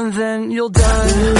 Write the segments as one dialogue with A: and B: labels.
A: and then you'll die.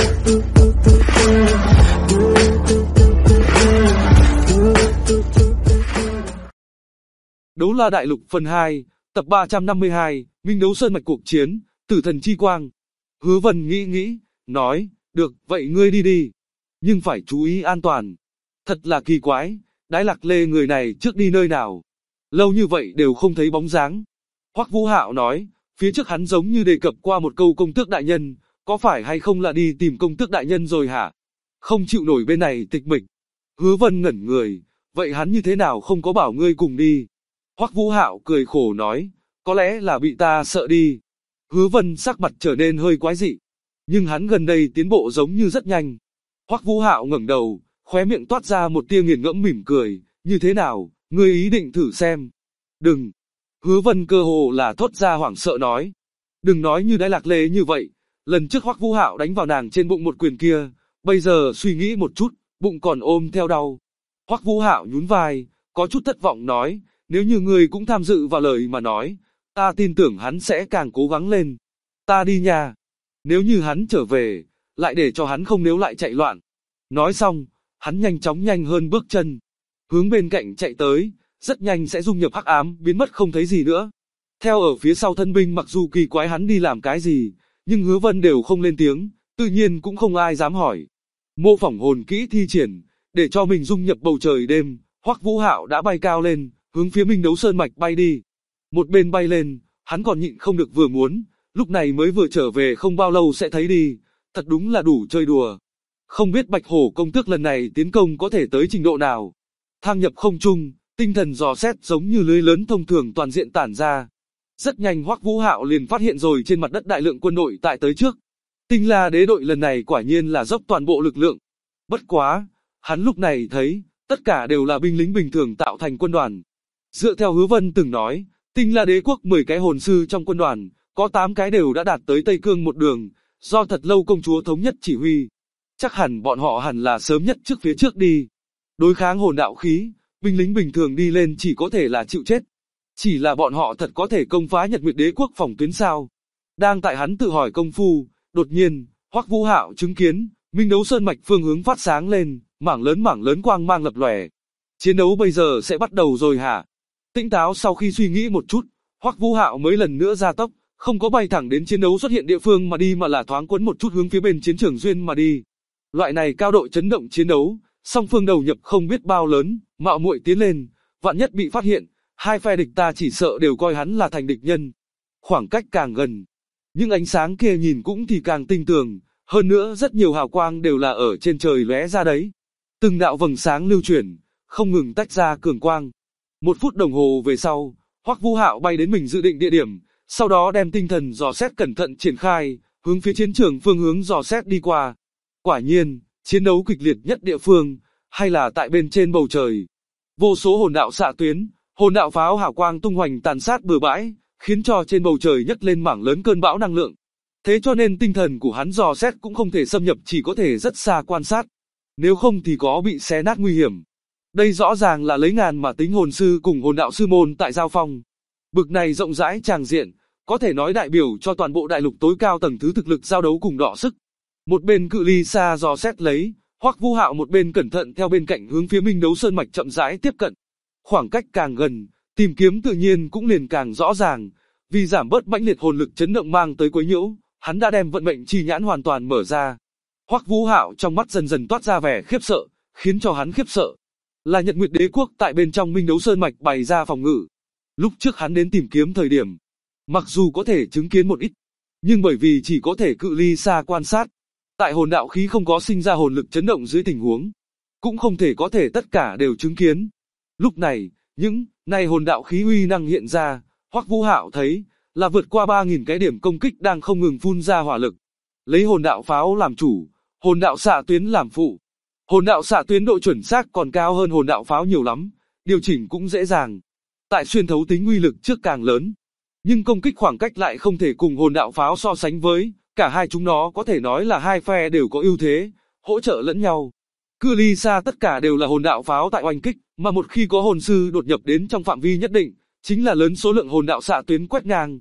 B: Đấu La Đại Lục phần 2, tập 352, Minh Đấu Sơn Mạch cuộc chiến, Tử Thần Chi Quang. Hứa Vân nghĩ, nói, được, vậy ngươi đi đi. Nhưng phải chú ý an toàn. Thật là kỳ quái, Đái Lạc Lê người này trước đi nơi nào. Lâu như vậy đều không thấy bóng dáng. Hoắc Vũ Hạo nói, phía trước hắn giống như đề cập qua một câu công tước đại nhân, có phải hay không là đi tìm công tước đại nhân rồi hả? Không chịu nổi bên này tịch mịch. Hứa Vân ngẩn người, vậy hắn như thế nào không có bảo ngươi cùng đi? Hoắc Vũ Hạo cười khổ nói, có lẽ là bị ta sợ đi. Hứa Vân sắc mặt trở nên hơi quái dị, nhưng hắn gần đây tiến bộ giống như rất nhanh. Hoắc Vũ Hạo ngẩng đầu, khóe miệng toát ra một tia nghiền ngẫm mỉm cười, như thế nào, ngươi ý định thử xem? Đừng. Hứa Vân cơ hồ là thốt ra hoảng sợ nói, đừng nói như Đái Lạc Lê như vậy. Lần trước Hoắc Vũ Hạo đánh vào nàng trên bụng một quyền kia, bây giờ suy nghĩ một chút, bụng còn ôm theo đau. Hoắc Vũ Hạo nhún vai, có chút thất vọng nói, nếu như ngươi cũng tham dự vào lời mà nói, ta tin tưởng hắn sẽ càng cố gắng lên. Ta đi nha. Nếu như hắn trở về, lại để cho hắn không nếu lại chạy loạn. Nói xong, hắn nhanh hơn bước chân, hướng bên cạnh chạy tới, rất nhanh sẽ dung nhập hắc ám, biến mất không thấy gì nữa. Theo ở phía sau thân binh mặc dù kỳ quái hắn đi làm cái gì, nhưng Hứa Vân đều không lên tiếng, tự nhiên cũng không ai dám hỏi. Mô phỏng hồn kỹ thi triển, để cho mình dung nhập bầu trời đêm, Hoắc Vũ Hạo đã bay cao lên, hướng phía Minh Đấu Sơn Mạch bay đi. Một bên bay lên, hắn còn nhịn không được vừa muốn, lúc này mới vừa trở về không bao lâu sẽ thấy đi, thật đúng là đủ chơi đùa. Không biết Bạch Hổ công tước lần này tiến công có thể tới trình độ nào. Thang nhập không trung, tinh thần dò xét giống như lưới lớn thông thường toàn diện tản ra. Rất nhanh Hoắc Vũ Hạo liền phát hiện rồi trên mặt đất đại lượng quân đội tại tới trước. Tinh La Đế đội lần này quả nhiên là dốc toàn bộ lực lượng. Bất quá, hắn lúc này thấy, tất cả đều là binh lính bình thường tạo thành quân đoàn. Dựa theo Hứa Vân từng nói, Tinh La Đế quốc 10 cái hồn sư trong quân đoàn, có 8 cái đều đã đạt tới Tây Cương một đường, do thật lâu công chúa thống nhất chỉ huy. Chắc hẳn bọn họ hẳn là sớm nhất trước phía trước đi. Đối kháng hồn đạo khí, binh lính bình thường đi lên chỉ có thể là chịu chết. Chỉ là bọn họ thật có thể công phá Nhật Nguyệt Đế quốc phòng tuyến sao? Đang tại hắn tự hỏi công phu, đột nhiên, Hoắc Vũ Hạo chứng kiến, Minh Đấu Sơn Mạch phương hướng phát sáng lên, mảng lớn quang mang lập lòe. Chiến đấu bây giờ sẽ bắt đầu rồi hả? Tỉnh táo sau khi suy nghĩ một chút, Hoắc Vũ Hạo mới lần nữa gia tốc, không có bay thẳng đến chiến đấu xuất hiện địa phương mà đi mà là thoáng quấn một chút hướng phía bên chiến trường duyên mà đi. Loại này cao độ chấn động chiến đấu, song phương đầu nhập không biết bao lớn, mạo muội tiến lên, vạn nhất bị phát hiện, hai phe địch ta chỉ sợ đều coi hắn là thành địch nhân. Khoảng cách càng gần, những ánh sáng kia nhìn cũng thì càng tinh tường, hơn nữa rất nhiều hào quang đều là ở trên trời lóe ra đấy. Từng đạo vầng sáng lưu chuyển, không ngừng tách ra cường quang. 1 phút đồng hồ về sau, Hoắc Vũ Hạo bay đến mình dự định địa điểm, sau đó đem tinh thần dò xét cẩn thận triển khai, hướng phía chiến trường phương hướng dò xét đi qua. Quả nhiên, chiến đấu kịch liệt nhất địa phương, hay là tại bên trên bầu trời. Vô số hồn đạo xạ tuyến, hồn đạo pháo hào quang tung hoành tàn sát bừa bãi, khiến cho trên bầu trời nhấc lên mảng lớn cơn bão năng lượng. Thế cho nên tinh thần của hắn dò xét cũng không thể xâm nhập, chỉ có thể rất xa quan sát. Nếu không thì có bị xé nát nguy hiểm. Đây rõ ràng là lấy ngàn mà tính hồn sư cùng hồn đạo sư môn tại giao phong. Bực này rộng rãi tràng diện, có thể nói đại biểu cho toàn bộ đại lục tối cao tầng thứ thực lực giao đấu cùng đọ sức. Một bên cự ly xa dò xét lấy, Hoắc Vũ Hạo một bên cẩn thận theo bên cạnh hướng phía Minh Đấu Sơn Mạch chậm rãi tiếp cận. Khoảng cách càng gần, tìm kiếm tự nhiên cũng liền càng rõ ràng, vì giảm bớt mãnh liệt hồn lực chấn động mang tới quấy nhiễu, hắn đã đem vận mệnh chi nhãn hoàn toàn mở ra. Hoắc Vũ Hạo trong mắt dần dần toát ra vẻ khiếp sợ, khiến cho hắn khiếp sợ là Nhật Nguyệt Đế quốc tại bên trong Minh Đấu Sơn Mạch bày ra phòng ngự. Lúc trước hắn đến tìm kiếm thời điểm, mặc dù có thể chứng kiến một ít, nhưng bởi vì chỉ có thể cự ly xa quan sát, tại hồn đạo khí không có sinh ra hồn lực chấn động dưới tình huống, cũng không thể có thể tất cả đều chứng kiến. Lúc này, những này hồn đạo khí uy năng hiện ra, Hoắc Vũ Hạo thấy là vượt qua 3000 cái điểm công kích đang không ngừng phun ra hỏa lực. Lấy hồn đạo pháo làm chủ, hồn đạo xạ tuyến làm phụ. Hồn đạo xạ tuyến độ chuẩn xác còn cao hơn hồn đạo pháo nhiều lắm, điều chỉnh cũng dễ dàng. Tại xuyên thấu tính uy lực trước càng lớn, nhưng công kích khoảng cách lại không thể cùng hồn đạo pháo so sánh với, cả hai chúng nó có thể nói là hai phe đều có ưu thế, hỗ trợ lẫn nhau. Cự ly xa tất cả đều là hồn đạo pháo tại oanh kích, mà một khi có hồn sư đột nhập đến trong phạm vi nhất định, chính là lớn số lượng hồn đạo xạ tuyến quét ngang.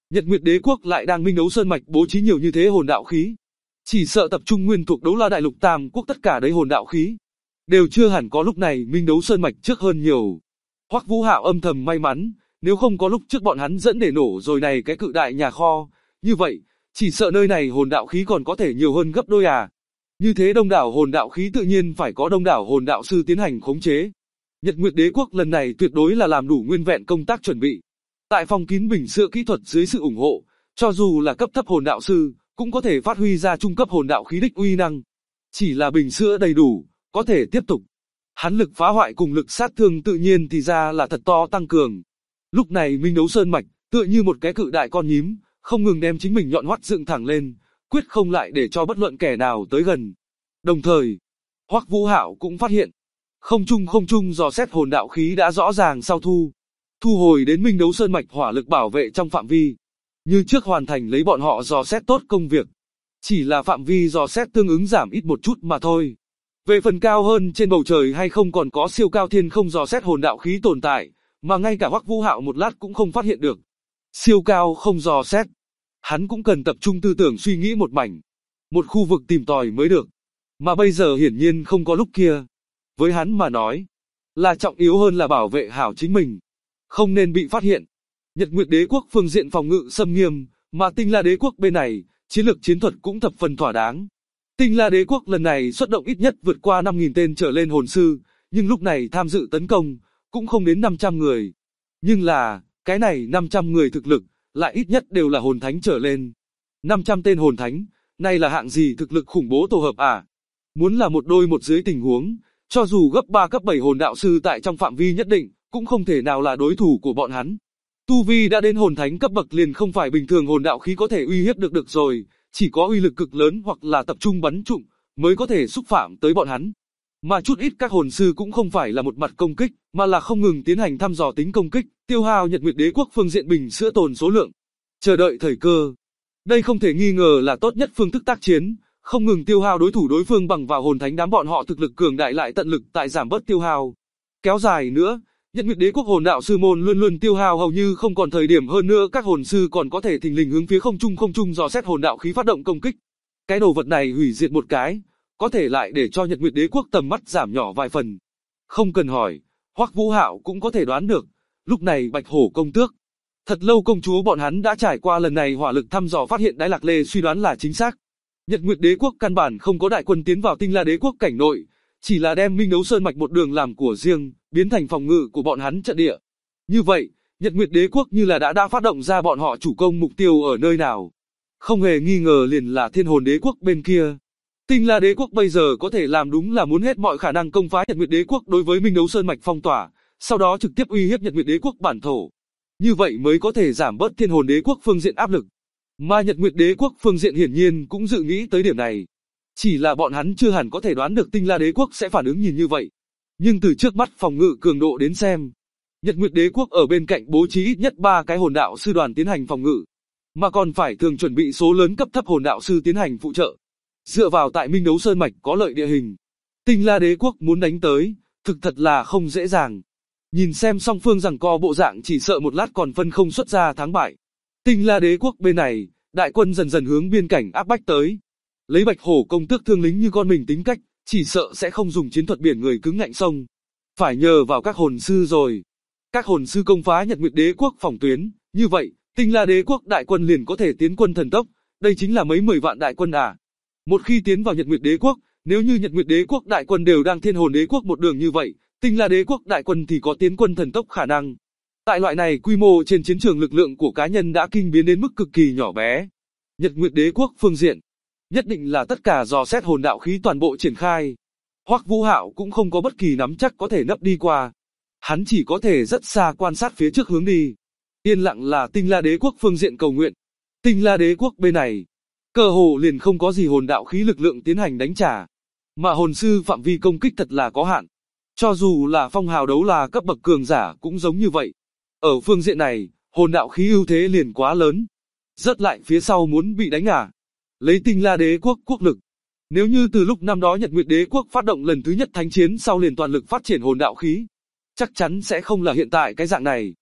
B: Nhật Nguyệt Đế quốc lại đang Minh Đấu Sơn mạch bố trí nhiều như thế hồn đạo khí. Chỉ sợ tập trung nguyên thuộc Đấu La Đại Lục Tam Quốc tất cả đấy hồn đạo khí. Đều chưa hẳn có lúc này Minh Đấu Sơn mạch trước hơn nhiều. Hoắc Vũ Hạo âm thầm may mắn, nếu không có lúc trước bọn hắn dẫn để nổ rồi này cái cự đại nhà kho, như vậy, chỉ sợ nơi này hồn đạo khí còn có thể nhiều hơn gấp đôi à. Như thế đông đảo hồn đạo khí tự nhiên phải có đông đảo hồn đạo sư tiến hành khống chế. Nhật Nguyệt Đế quốc lần này tuyệt đối là làm đủ nguyên vẹn công tác chuẩn bị. Tại phòng kín bình sữa kỹ thuật dưới sự ủng hộ, cho dù là cấp thấp hồn đạo sư, cũng có thể phát huy ra trung cấp hồn đạo khí đích uy năng. Chỉ là bình sữa đầy đủ, có thể tiếp tục. Hắn lực phá hoại cùng lực sát thương tự nhiên thì ra là thật to tăng cường. Lúc này Minh Đấu Sơn mạch, tựa như một cái cự đại con nhím, không ngừng đem chính mình nhọn hoắt dựng thẳng lên, quyết không lại để cho bất luận kẻ nào tới gần. Đồng thời, Hoắc Vũ Hạo cũng phát hiện, không trung dò xét hồn đạo khí đã rõ ràng sau thu hồi đến Minh Đấu Sơn mạch hỏa lực bảo vệ trong phạm vi. Như trước hoàn thành lấy bọn họ dò xét tốt công việc. Chỉ là phạm vi dò xét tương ứng giảm ít một chút mà thôi. Về phần cao hơn trên bầu trời hay không còn có siêu cao thiên không dò xét hồn đạo khí tồn tại, mà ngay cả Hoắc Vũ Hạo một lát cũng không phát hiện được. Siêu cao không dò xét. Hắn cũng cần tập trung tư tưởng suy nghĩ một mảnh. Một khu vực tìm tòi mới được. Mà bây giờ hiển nhiên không có lúc kia. Với hắn mà nói, là trọng yếu hơn là bảo vệ hảo chính mình. Không nên bị phát hiện. Nhật Nguyệt Đế quốc phương diện phòng ngự xâm nghiêm, mà Tinh La Đế quốc bên này, chiến lược chiến thuật cũng thập phần thỏa đáng. Tinh La Đế quốc lần này xuất động ít nhất vượt qua 5.000 tên trở lên hồn sư, nhưng lúc này tham dự tấn công, cũng không đến 500 người. Nhưng là, cái này 500 người thực lực, lại ít nhất đều là hồn thánh trở lên. 500 tên hồn thánh, này là hạng gì thực lực khủng bố tổ hợp à? Muốn là một đôi một dưới tình huống, cho dù gấp 3 cấp 7 hồn đạo sư tại trong phạm vi nhất định, cũng không thể nào là đối thủ của bọn hắn. Tu vi đã đến hồn thánh cấp bậc liền không phải bình thường hồn đạo khí có thể uy hiếp được rồi, chỉ có uy lực cực lớn hoặc là tập trung bắn trụng, mới có thể xúc phạm tới bọn hắn. Mà chút ít các hồn sư cũng không phải là một mặt công kích, mà là không ngừng tiến hành thăm dò tính công kích, tiêu hao Nhật Nguyệt Đế quốc phương diện bình sữa tồn số lượng, chờ đợi thời cơ. Đây không thể nghi ngờ là tốt nhất phương thức tác chiến, không ngừng tiêu hao đối thủ đối phương bằng vào hồn thánh đám bọn họ thực lực cường đại lại tận lực tại giảm bớt tiêu hao. Kéo dài nữa, Nhật Nguyệt Đế quốc hồn đạo sư môn luôn luôn tiêu hao hầu như không còn thời điểm, hơn nữa các hồn sư còn có thể thình lình hướng phía không trung dò xét hồn đạo khí phát động công kích. Cái đồ vật này hủy diệt một cái, có thể lại để cho Nhật Nguyệt Đế quốc tầm mắt giảm nhỏ vài phần. Không cần hỏi, Hoắc Vũ Hạo cũng có thể đoán được, lúc này Bạch Hổ công tước, Thật Lâu công chúa bọn hắn đã trải qua lần này hỏa lực thăm dò phát hiện Đái Lạc Lê suy đoán là chính xác. Nhật Nguyệt Đế quốc căn bản không có đại quân tiến vào Tinh La Đế quốc cảnh nội, chỉ là đem Minh Đấu Sơn mạch một đường làm của riêng, biến thành phòng ngự của bọn hắn trận địa. Như vậy, Nhật Nguyệt Đế quốc như là đã phát động ra bọn họ chủ công mục tiêu ở nơi nào. Không hề nghi ngờ liền là Thiên Hồn Đế quốc bên kia. Tinh La Đế quốc bây giờ có thể làm đúng là muốn hết mọi khả năng công phá Nhật Nguyệt Đế quốc đối với Minh Đấu Sơn mạch phong tỏa, sau đó trực tiếp uy hiếp Nhật Nguyệt Đế quốc bản thổ. Như vậy mới có thể giảm bớt Thiên Hồn Đế quốc phương diện áp lực. Mà Nhật Nguyệt Đế quốc phương diện hiển nhiên cũng dự nghĩ tới điểm này. Chỉ là bọn hắn chưa hẳn có thể đoán được Tinh La Đế quốc sẽ phản ứng nhìn như vậy. Nhưng từ trước mắt phòng ngự cường độ đến xem, Nhật Nguyệt Đế quốc ở bên cạnh bố trí ít nhất 3 cái hồn đạo sư đoàn tiến hành phòng ngự, mà còn phải thường chuẩn bị số lớn cấp thấp hồn đạo sư tiến hành phụ trợ. Dựa vào tại Minh Đấu Sơn mạch có lợi địa hình, Tinh La Đế quốc muốn đánh tới, thực thật là không dễ dàng. Nhìn xem song phương giằng co bộ dạng chỉ sợ một lát còn phân không xuất ra thắng bại. Tinh La Đế quốc bên này, đại quân dần dần hướng biên cảnh áp bách tới. Lấy Bạch Hổ công tước thương lính như con mình tính cách, chỉ sợ sẽ không dùng chiến thuật biển người cứng ngạnh sông. Phải nhờ vào các hồn sư rồi. Các hồn sư công phá Nhật Nguyệt Đế quốc phòng tuyến, như vậy, Tinh La Đế quốc đại quân liền có thể tiến quân thần tốc, đây chính là mấy 10 vạn đại quân à. Một khi tiến vào Nhật Nguyệt Đế quốc, nếu như Nhật Nguyệt Đế quốc đại quân đều đang Thiên Hồn Đế quốc một đường như vậy, Tinh La Đế quốc đại quân thì có tiến quân thần tốc khả năng. Tại loại này quy mô trên chiến trường lực lượng của cá nhân đã kinh biến đến mức cực kỳ nhỏ bé. Nhật Nguyệt Đế quốc phương diện, nhất định là tất cả dò xét hồn đạo khí toàn bộ triển khai. Hoắc Vũ Hạo cũng không có bất kỳ nắm chắc có thể nấp đi qua. Hắn chỉ có thể rất xa quan sát phía trước hướng đi. Yên lặng là Tinh La Đế quốc phương diện cầu nguyện. Tinh La Đế quốc bên này, cơ hồ liền không có gì hồn đạo khí lực lượng tiến hành đánh trả. Mà hồn sư phạm vi công kích thật là có hạn. Cho dù là phong hào đấu la cấp bậc cường giả cũng giống như vậy. Ở phương diện này, hồn đạo khí ưu thế liền quá lớn. Rớt lại phía sau muốn bị đánh à? Lấy Tinh La Đế quốc quốc lực. Nếu như từ lúc năm đó Nhật Nguyệt Đế quốc phát động lần thứ nhất thánh chiến sau liền toàn lực phát triển hồn đạo khí, chắc chắn sẽ không là hiện tại cái dạng này.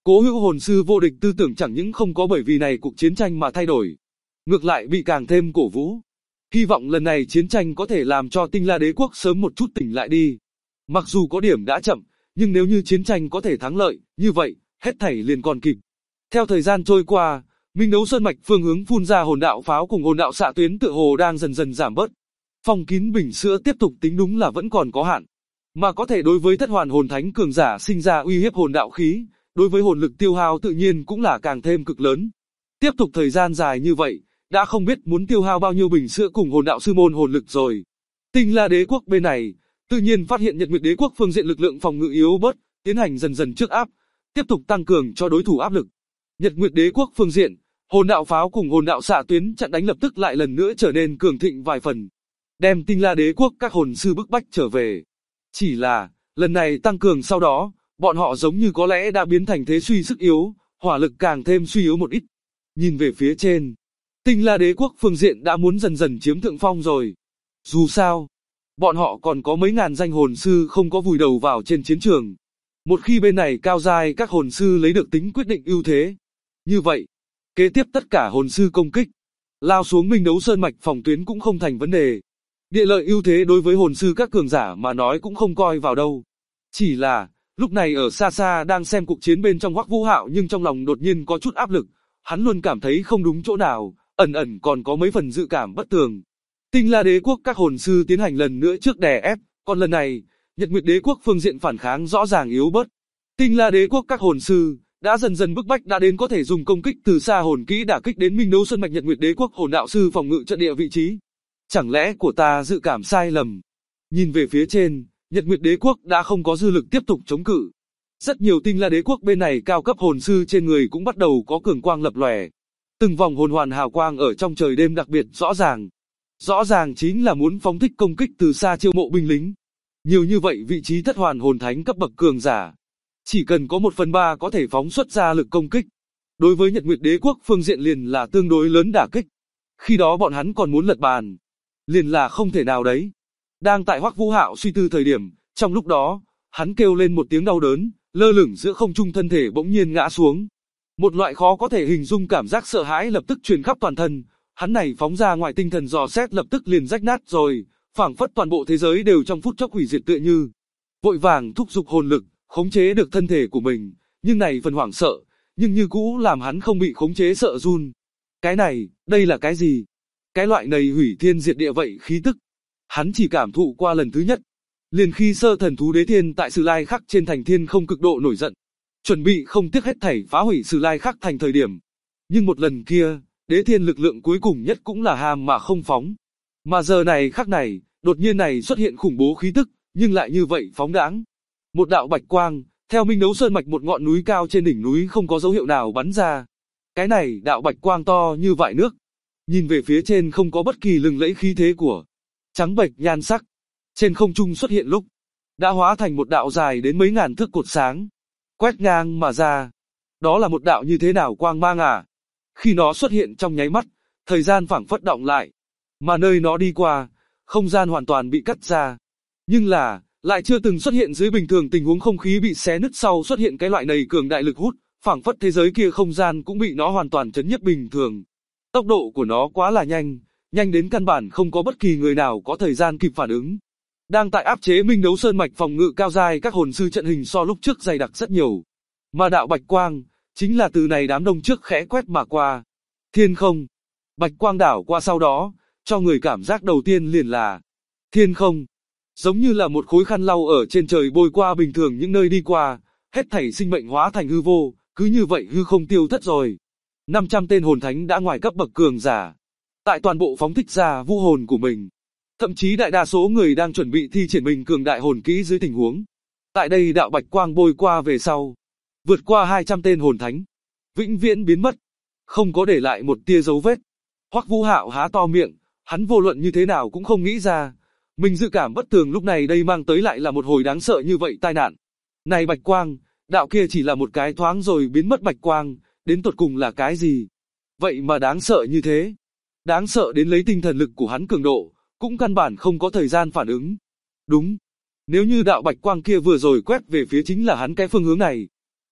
B: Cố Hữu hồn sư vô địch tư tưởng chẳng những không có bởi vì này cuộc chiến tranh mà thay đổi, ngược lại bị càng thêm cổ vũ. Hy vọng lần này chiến tranh có thể làm cho Tinh La Đế quốc sớm một chút tỉnh lại đi. Mặc dù có điểm đã chậm, nhưng nếu như chiến tranh có thể thắng lợi, như vậy, hết thảy liền còn kịp. Theo thời gian trôi qua, Minh Đấu Sơn mạch phương hướng phun ra hồn đạo pháo cùng hồn đạo xạ tuyến tựa hồ đang dần dần giảm bớt. Phong kín bình sữa tiếp tục tính đúng là vẫn còn có hạn, mà có thể đối với thất hoàn hồn thánh cường giả sinh ra uy hiếp hồn đạo khí, đối với hồn lực tiêu hao tự nhiên cũng là càng thêm cực lớn. Tiếp tục thời gian dài như vậy, đã không biết muốn tiêu hao bao nhiêu bình sữa cùng hồn đạo sư môn hồn lực rồi. Tinh La Đế quốc bên này, tự nhiên phát hiện Nhật Nguyệt Đế quốc phương diện lực lượng phòng ngự yếu bớt, tiến hành dần dần trước áp, tiếp tục tăng cường cho đối thủ áp lực. Nhật Nguyệt Đế quốc phương diện, hồn đạo pháo cùng hồn đạo xạ tuyến chặn đánh lập tức lại lần nữa trở nên cường thịnh vài phần, đem Tinh La Đế quốc các hồn sư bức bách trở về. Chỉ là, lần này tăng cường sau đó, bọn họ giống như có lẽ đã biến thành thế suy sức yếu, hỏa lực càng thêm suy yếu một ít. Nhìn về phía trên, Tinh La Đế quốc phương diện đã muốn dần dần chiếm thượng phong rồi. Dù sao, bọn họ còn có mấy ngàn danh hồn sư không có vùi đầu vào trên chiến trường. Một khi bên này cao giai các hồn sư lấy được tính quyết định ưu thế, như vậy, kế tiếp tất cả hồn sư công kích, lao xuống Minh Đấu Sơn mạch phòng tuyến cũng không thành vấn đề. Địa lợi ưu thế đối với hồn sư các cường giả mà nói cũng không coi vào đâu. Chỉ là, lúc này ở xa xa đang xem cuộc chiến bên trong Hoắc Vũ Hạo nhưng trong lòng đột nhiên có chút áp lực, hắn luôn cảm thấy không đúng chỗ nào, ẩn ẩn còn có mấy phần dự cảm bất tường. Tinh La Đế quốc các hồn sư tiến hành lần nữa trước đè ép, còn lần này, Nhật Nguyệt Đế quốc phương diện phản kháng rõ ràng yếu bớt. Tinh La Đế quốc các hồn sư đã dần dần bức bách đã đến có thể dùng công kích từ xa hồn kỹ đả kích đến Minh Đấu Sơn mạch Nhật Nguyệt Đế quốc hồn đạo sư phòng ngự trận địa vị trí. Chẳng lẽ của ta dự cảm sai lầm? Nhìn về phía trên, Nhật Nguyệt Đế quốc đã không có dư lực tiếp tục chống cự. Rất nhiều Tinh La Đế quốc bên này cao cấp hồn sư trên người cũng bắt đầu có cường quang lập lòe. Từng vòng hồn hoàn hào quang ở trong trời đêm đặc biệt rõ ràng. Rõ ràng chính là muốn phóng thích công kích từ xa chiêu mộ binh lính. Nhiều như vậy vị trí thất hoàn hồn thánh cấp bậc cường giả, chỉ cần có 1/3 có thể phóng xuất ra lực công kích. Đối với Nhật Nguyệt Đế quốc phương diện liền là tương đối lớn đả kích. Khi đó bọn hắn còn muốn lật bàn, liền là không thể nào đấy. Đang tại Hoắc Vũ Hạo suy tư thời điểm, trong lúc đó, hắn kêu lên một tiếng đau đớn, lơ lửng giữa không trung thân thể bỗng nhiên ngã xuống. Một loại khó có thể hình dung cảm giác sợ hãi lập tức truyền khắp toàn thân, hắn này phóng ra ngoài tinh thần dò xét lập tức liền rách nát rồi, phảng phất toàn bộ thế giới đều trong phút chốc hủy diệt tựa như. Vội vàng thúc giục hồn lực, khống chế được thân thể của mình, nhưng này phần hoảng sợ, nhưng như cũ làm hắn không bị khống chế sợ run. Cái này, đây là cái gì? Cái loại này hủy thiên diệt địa vậy khí tức, hắn chỉ cảm thụ qua lần thứ nhất. Liền khi sơ thần thú đế thiên tại Sử Lai Khắc trên thành thiên không cực độ nổi giận, chuẩn bị không tiếc hết thảy phá hủy Sử Lai Khắc thành thời điểm. Nhưng một lần kia, đế thiên lực lượng cuối cùng nhất cũng là hàm mà không phóng. Mà giờ này khắc này, đột nhiên này xuất hiện khủng bố khí tức, nhưng lại như vậy phóng đãng. Một đạo bạch quang, theo Minh Đấu Sơn mạch một ngọn núi cao trên đỉnh núi không có dấu hiệu nào bắn ra. Cái này đạo bạch quang to như vại nước. Nhìn về phía trên không có bất kỳ lừng lẫy khí thế của trắng bệch nhan sắc. Trên không trung xuất hiện lúc, đã hóa thành một đạo dài đến mấy ngàn thước cột sáng, quét ngang mà ra. Đó là một đạo như thế nào quang mang à? Khi nó xuất hiện trong nháy mắt, thời gian phảng phất động lại, mà nơi nó đi qua, không gian hoàn toàn bị cắt ra. Nhưng là, lại chưa từng xuất hiện dưới bình thường tình huống không khí bị xé nứt sau xuất hiện cái loại này cường đại lực hút, phảng phất thế giới kia không gian cũng bị nó hoàn toàn chấn nhiếp bình thường. Tốc độ của nó quá là nhanh, nhanh đến căn bản không có bất kỳ người nào có thời gian kịp phản ứng. Đang tại áp chế Minh Đấu Sơn mạch phòng ngự cao giai các hồn sư trận hình so lúc trước dày đặc rất nhiều. Mà đạo bạch quang, chính là từ này đám đông trước khẽ quét mà qua. Thiên không, bạch quang đảo qua sau đó, cho người cảm giác đầu tiên liền là thiên không. Giống như là một khối khăn lau ở trên trời bôi qua bình thường những nơi đi qua, hết thảy sinh mệnh hóa thành hư vô, cứ như vậy hư không tiêu thất rồi. 500 tên hồn thánh đã ngoài cấp bậc cường giả, tại toàn bộ phóng thích ra vũ hồn của mình. Thậm chí đại đa số người đang chuẩn bị thi triển mình cường đại hồn kỹ dưới tình huống. Tại đây đạo bạch quang bôi qua về sau, vượt qua 200 tên hồn thánh, vĩnh viễn biến mất, không có để lại một tia dấu vết. Hoắc Vũ Hạo há to miệng, hắn vô luận như thế nào cũng không nghĩ ra, mình dự cảm bất tường lúc này đây mang tới lại là một hồi đáng sợ như vậy tai nạn. Này bạch quang, đạo kia chỉ là một cái thoáng rồi biến mất bạch quang, đến tột cùng là cái gì? Vậy mà đáng sợ như thế. Đáng sợ đến lấy tinh thần lực của hắn cường độ, cũng căn bản không có thời gian phản ứng. Đúng, nếu như đạo bạch quang kia vừa rồi quét về phía chính là hắn cái phương hướng này,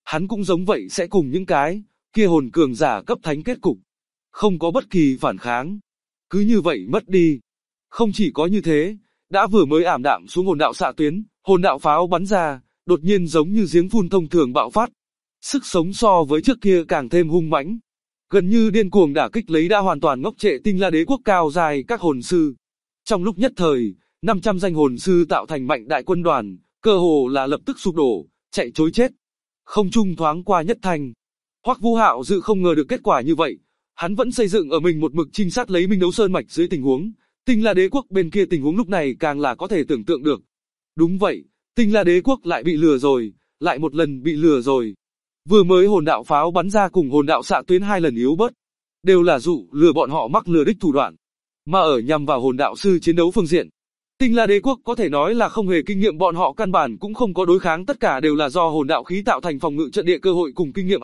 B: hắn cũng giống vậy sẽ cùng những cái kia hồn cường giả cấp thánh kết cục. Không có bất kỳ phản kháng. Cứ như vậy mất đi. Không chỉ có như thế, đã vừa mới ảm đạm xuống hồn đạo xạ tuyến, hồn đạo pháo bắn ra, đột nhiên giống như giếng phun thông thường bạo phát. Sức sống so với trước kia càng thêm hung mãnh. Gần như điên cuồng đả kích lấy đã hoàn toàn ngốc trệ Tinh La Đế quốc cao dài các hồn sư. Trong lúc nhất thời, 500 danh hồn sư tạo thành mạnh đại quân đoàn, cơ hồ là lập tức sụp đổ, chạy trối chết. Không trung thoáng qua nhất thành. Hoắc Vũ Hạo dự không ngờ được kết quả như vậy, hắn vẫn xây dựng ở mình một mực trinh sát lấy Minh Đấu Sơn mạch dưới tình huống, Tinh La Đế quốc bên kia tình huống lúc này càng là có thể tưởng tượng được. Đúng vậy, Tinh La Đế quốc lại bị lừa rồi, lại một lần bị lừa rồi. Vừa mới hồn đạo pháo bắn ra cùng hồn đạo xạ tuyến 2 lần yếu bớt, đều là dụ lừa bọn họ mắc lừa đích thủ đoạn. Mà ở nhằm vào hồn đạo sư chiến đấu phương diện, Tinh La Đế quốc có thể nói là không hề kinh nghiệm, bọn họ căn bản cũng không có đối kháng, tất cả đều là do hồn đạo khí tạo thành phòng ngự trận địa cơ hội cùng kinh nghiệm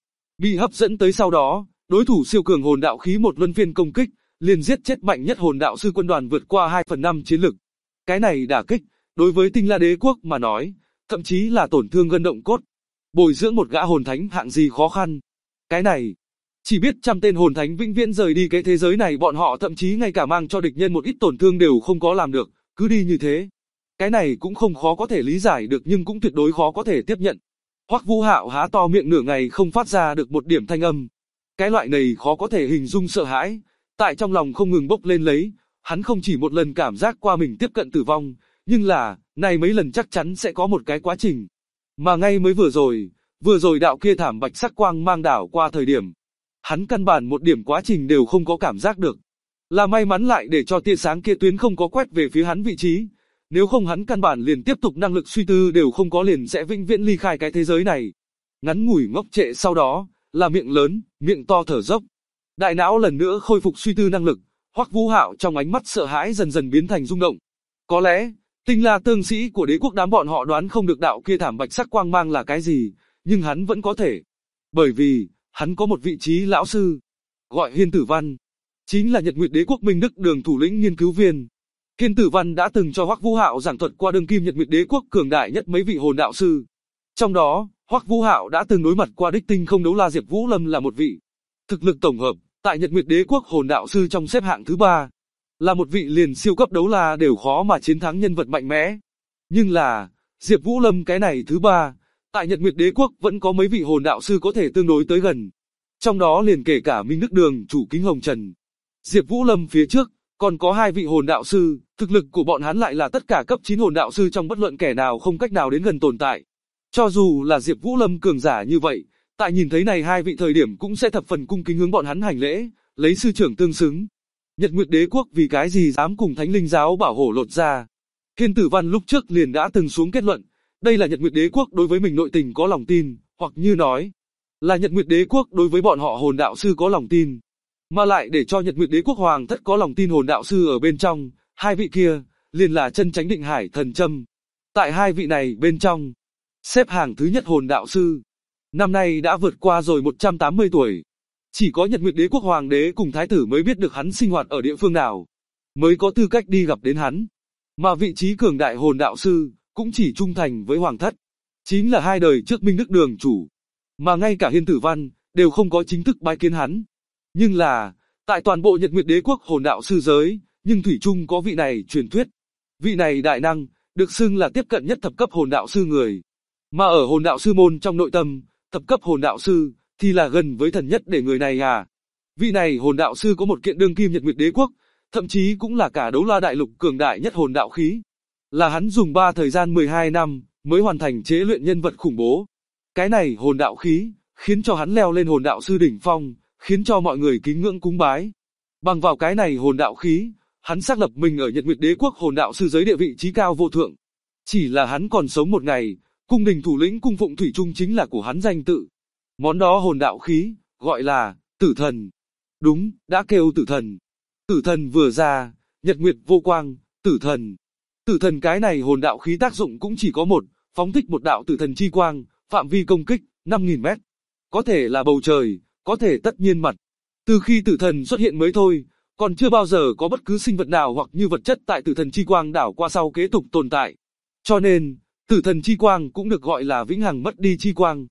B: bị hấp dẫn tới, sau đó, đối thủ siêu cường hồn đạo khí một luân phiên công kích, liền giết chết mạnh nhất hồn đạo sư quân đoàn vượt qua 2/5 chiến lực. Cái này đả kích, đối với Tinh La Đế quốc mà nói, thậm chí là tổn thương gân động cốt. Bồi dưỡng một gã hồn thánh hạng gì khó khăn. Cái này, chỉ biết trăm tên hồn thánh vĩnh viễn rời đi cái thế giới này, bọn họ thậm chí ngay cả mang cho địch nhân một ít tổn thương đều không có làm được, cứ đi như thế. Cái này cũng không khó có thể lý giải được, nhưng cũng tuyệt đối khó có thể tiếp nhận. Hoắc Vũ Hạo há to miệng nửa ngày không phát ra được một điểm thanh âm. Cái loại này khó có thể hình dung sợ hãi, tại trong lòng không ngừng bốc lên lấy, hắn không chỉ một lần cảm giác qua mình tiếp cận tử vong, nhưng là, này mấy lần chắc chắn sẽ có một cái quá trình. Mà ngay mới vừa rồi đạo kia thảm bạch sắc quang mang đảo qua thời điểm, hắn căn bản một điểm quá trình đều không có cảm giác được. Là may mắn lại để cho tia sáng kia tuyến không có quét về phía hắn vị trí, nếu không hắn căn bản liền tiếp tục năng lực suy tư đều không có, liền sẽ vĩnh viễn ly khai cái thế giới này. Ngắn ngủi ngốc trệ sau đó, là miệng lớn, miệng to thở dốc. Đại não lần nữa khôi phục suy tư năng lực, Hoắc Vũ Hạo trong ánh mắt sợ hãi dần dần biến thành rung động. Có lẽ, Tinh La tương sĩ của đế quốc đám bọn họ đoán không được đạo kia thảm bạch sắc quang mang là cái gì, nhưng hắn vẫn có thể. Bởi vì, hắn có một vị trí lão sư, gọi Hiên Tử Văn, chính là Nhật Nguyệt Đế quốc Minh Đức Đường thủ lĩnh nghiên cứu viên. Hiên Tử Văn đã từng cho Hoắc Vũ Hạo giảng thuật qua đương kim Nhật Nguyệt Đế quốc cường đại nhất mấy vị hồn đạo sư. Trong đó, Hoắc Vũ Hạo đã từng đối mặt qua đích tinh không đấu la Diệp Vũ Lâm là một vị. Thực lực tổng hợp, tại Nhật Nguyệt Đế quốc hồn đạo sư trong xếp hạng thứ 3. Là một vị liền siêu cấp đấu la đều khó mà chiến thắng nhân vật mạnh mẽ. Nhưng là, Diệp Vũ Lâm cái này thứ 3, tại Nhật Nguyệt Đế quốc vẫn có mấy vị hồn đạo sư có thể tương đối tới gần. Trong đó liền kể cả Minh Đức Đường chủ Kính Hồng Trần. Diệp Vũ Lâm phía trước, còn có 2 vị hồn đạo sư, thực lực của bọn hắn lại là tất cả cấp 9 hồn đạo sư trong bất luận kẻ nào không cách nào đến gần tồn tại. Cho dù là Diệp Vũ Lâm cường giả như vậy, tại nhìn thấy này 2 vị thời điểm cũng sẽ thập phần cung kính hướng bọn hắn hành lễ, lấy sư trưởng tương xứng. Nhật Nguyệt Đế quốc vì cái gì dám cùng Thánh Linh giáo bảo hộ lột ra? Hiên Tử Văn lúc trước liền đã từng xuống kết luận, đây là Nhật Nguyệt Đế quốc đối với mình nội tình có lòng tin, hoặc như nói, là Nhật Nguyệt Đế quốc đối với bọn họ hồn đạo sư có lòng tin, mà lại để cho Nhật Nguyệt Đế quốc hoàng thất có lòng tin hồn đạo sư ở bên trong, 2 vị kia liền là Chân Chánh Định Hải Thần Châm. Tại 2 vị này bên trong, xếp hàng thứ nhất hồn đạo sư, năm nay đã vượt qua rồi 180 tuổi. Chỉ có Nhật Nguyệt Đế quốc hoàng đế cùng thái tử mới biết được hắn sinh hoạt ở địa phương nào, mới có tư cách đi gặp đến hắn. Mà vị trí cường đại hồn đạo sư, cũng chỉ trung thành với hoàng thất. Chính là 2 đời trước Minh Đức Đường chủ. Mà ngay cả Hiên Tử Văn, đều không có chính thức bái kiến hắn. Nhưng là, tại toàn bộ Nhật Nguyệt Đế quốc hồn đạo sư giới, nhưng thủy chung có vị này truyền thuyết. Vị này đại năng, được xưng là tiếp cận nhất thập cấp hồn đạo sư người. Mà ở hồn đạo sư môn trong nội tâm, thập cấp hồn đạo sư, thì là gần với thần nhất để người này Vị này hồn đạo sư có một kiện đương kim Nhật Nguyệt Đế quốc, thậm chí cũng là cả đấu la đại lục cường đại nhất hồn đạo khí. Là hắn dùng 3 thời gian 12 năm, mới hoàn thành chế luyện nhân vật khủng bố. Cái này hồn đạo khí, khiến cho hắn leo lên hồn đạo sư đỉnh phong, khiến cho mọi người kính ngưỡng cúng bái. Bằng vào cái này hồn đạo khí, hắn xác lập mình ở Nhật Nguyệt Đế quốc hồn đạo sư giới địa vị trí cao vô thượng. Chỉ là hắn còn sống một ngày, cung đình thủ lĩnh cung phụng thủy chung chính là của hắn danh tự. Món đó hồn đạo khí, gọi là Tử Thần. Đúng, đã kêu Tử Thần. Tử Thần vừa ra, nhật nguyệt vô quang, Tử Thần. Tử Thần cái này hồn đạo khí tác dụng cũng chỉ có một, phóng thích một đạo Tử Thần chi quang, phạm vi công kích 5.000 mét. Có thể là bầu trời, có thể tất nhiên mặt. Từ khi Tử Thần xuất hiện mới thôi, còn chưa bao giờ có bất cứ sinh vật nào hoặc như vật chất tại Tử Thần chi quang đảo qua sau kế tục tồn tại. Cho nên, Tử Thần chi quang cũng được gọi là vĩnh hằng mất đi chi quang.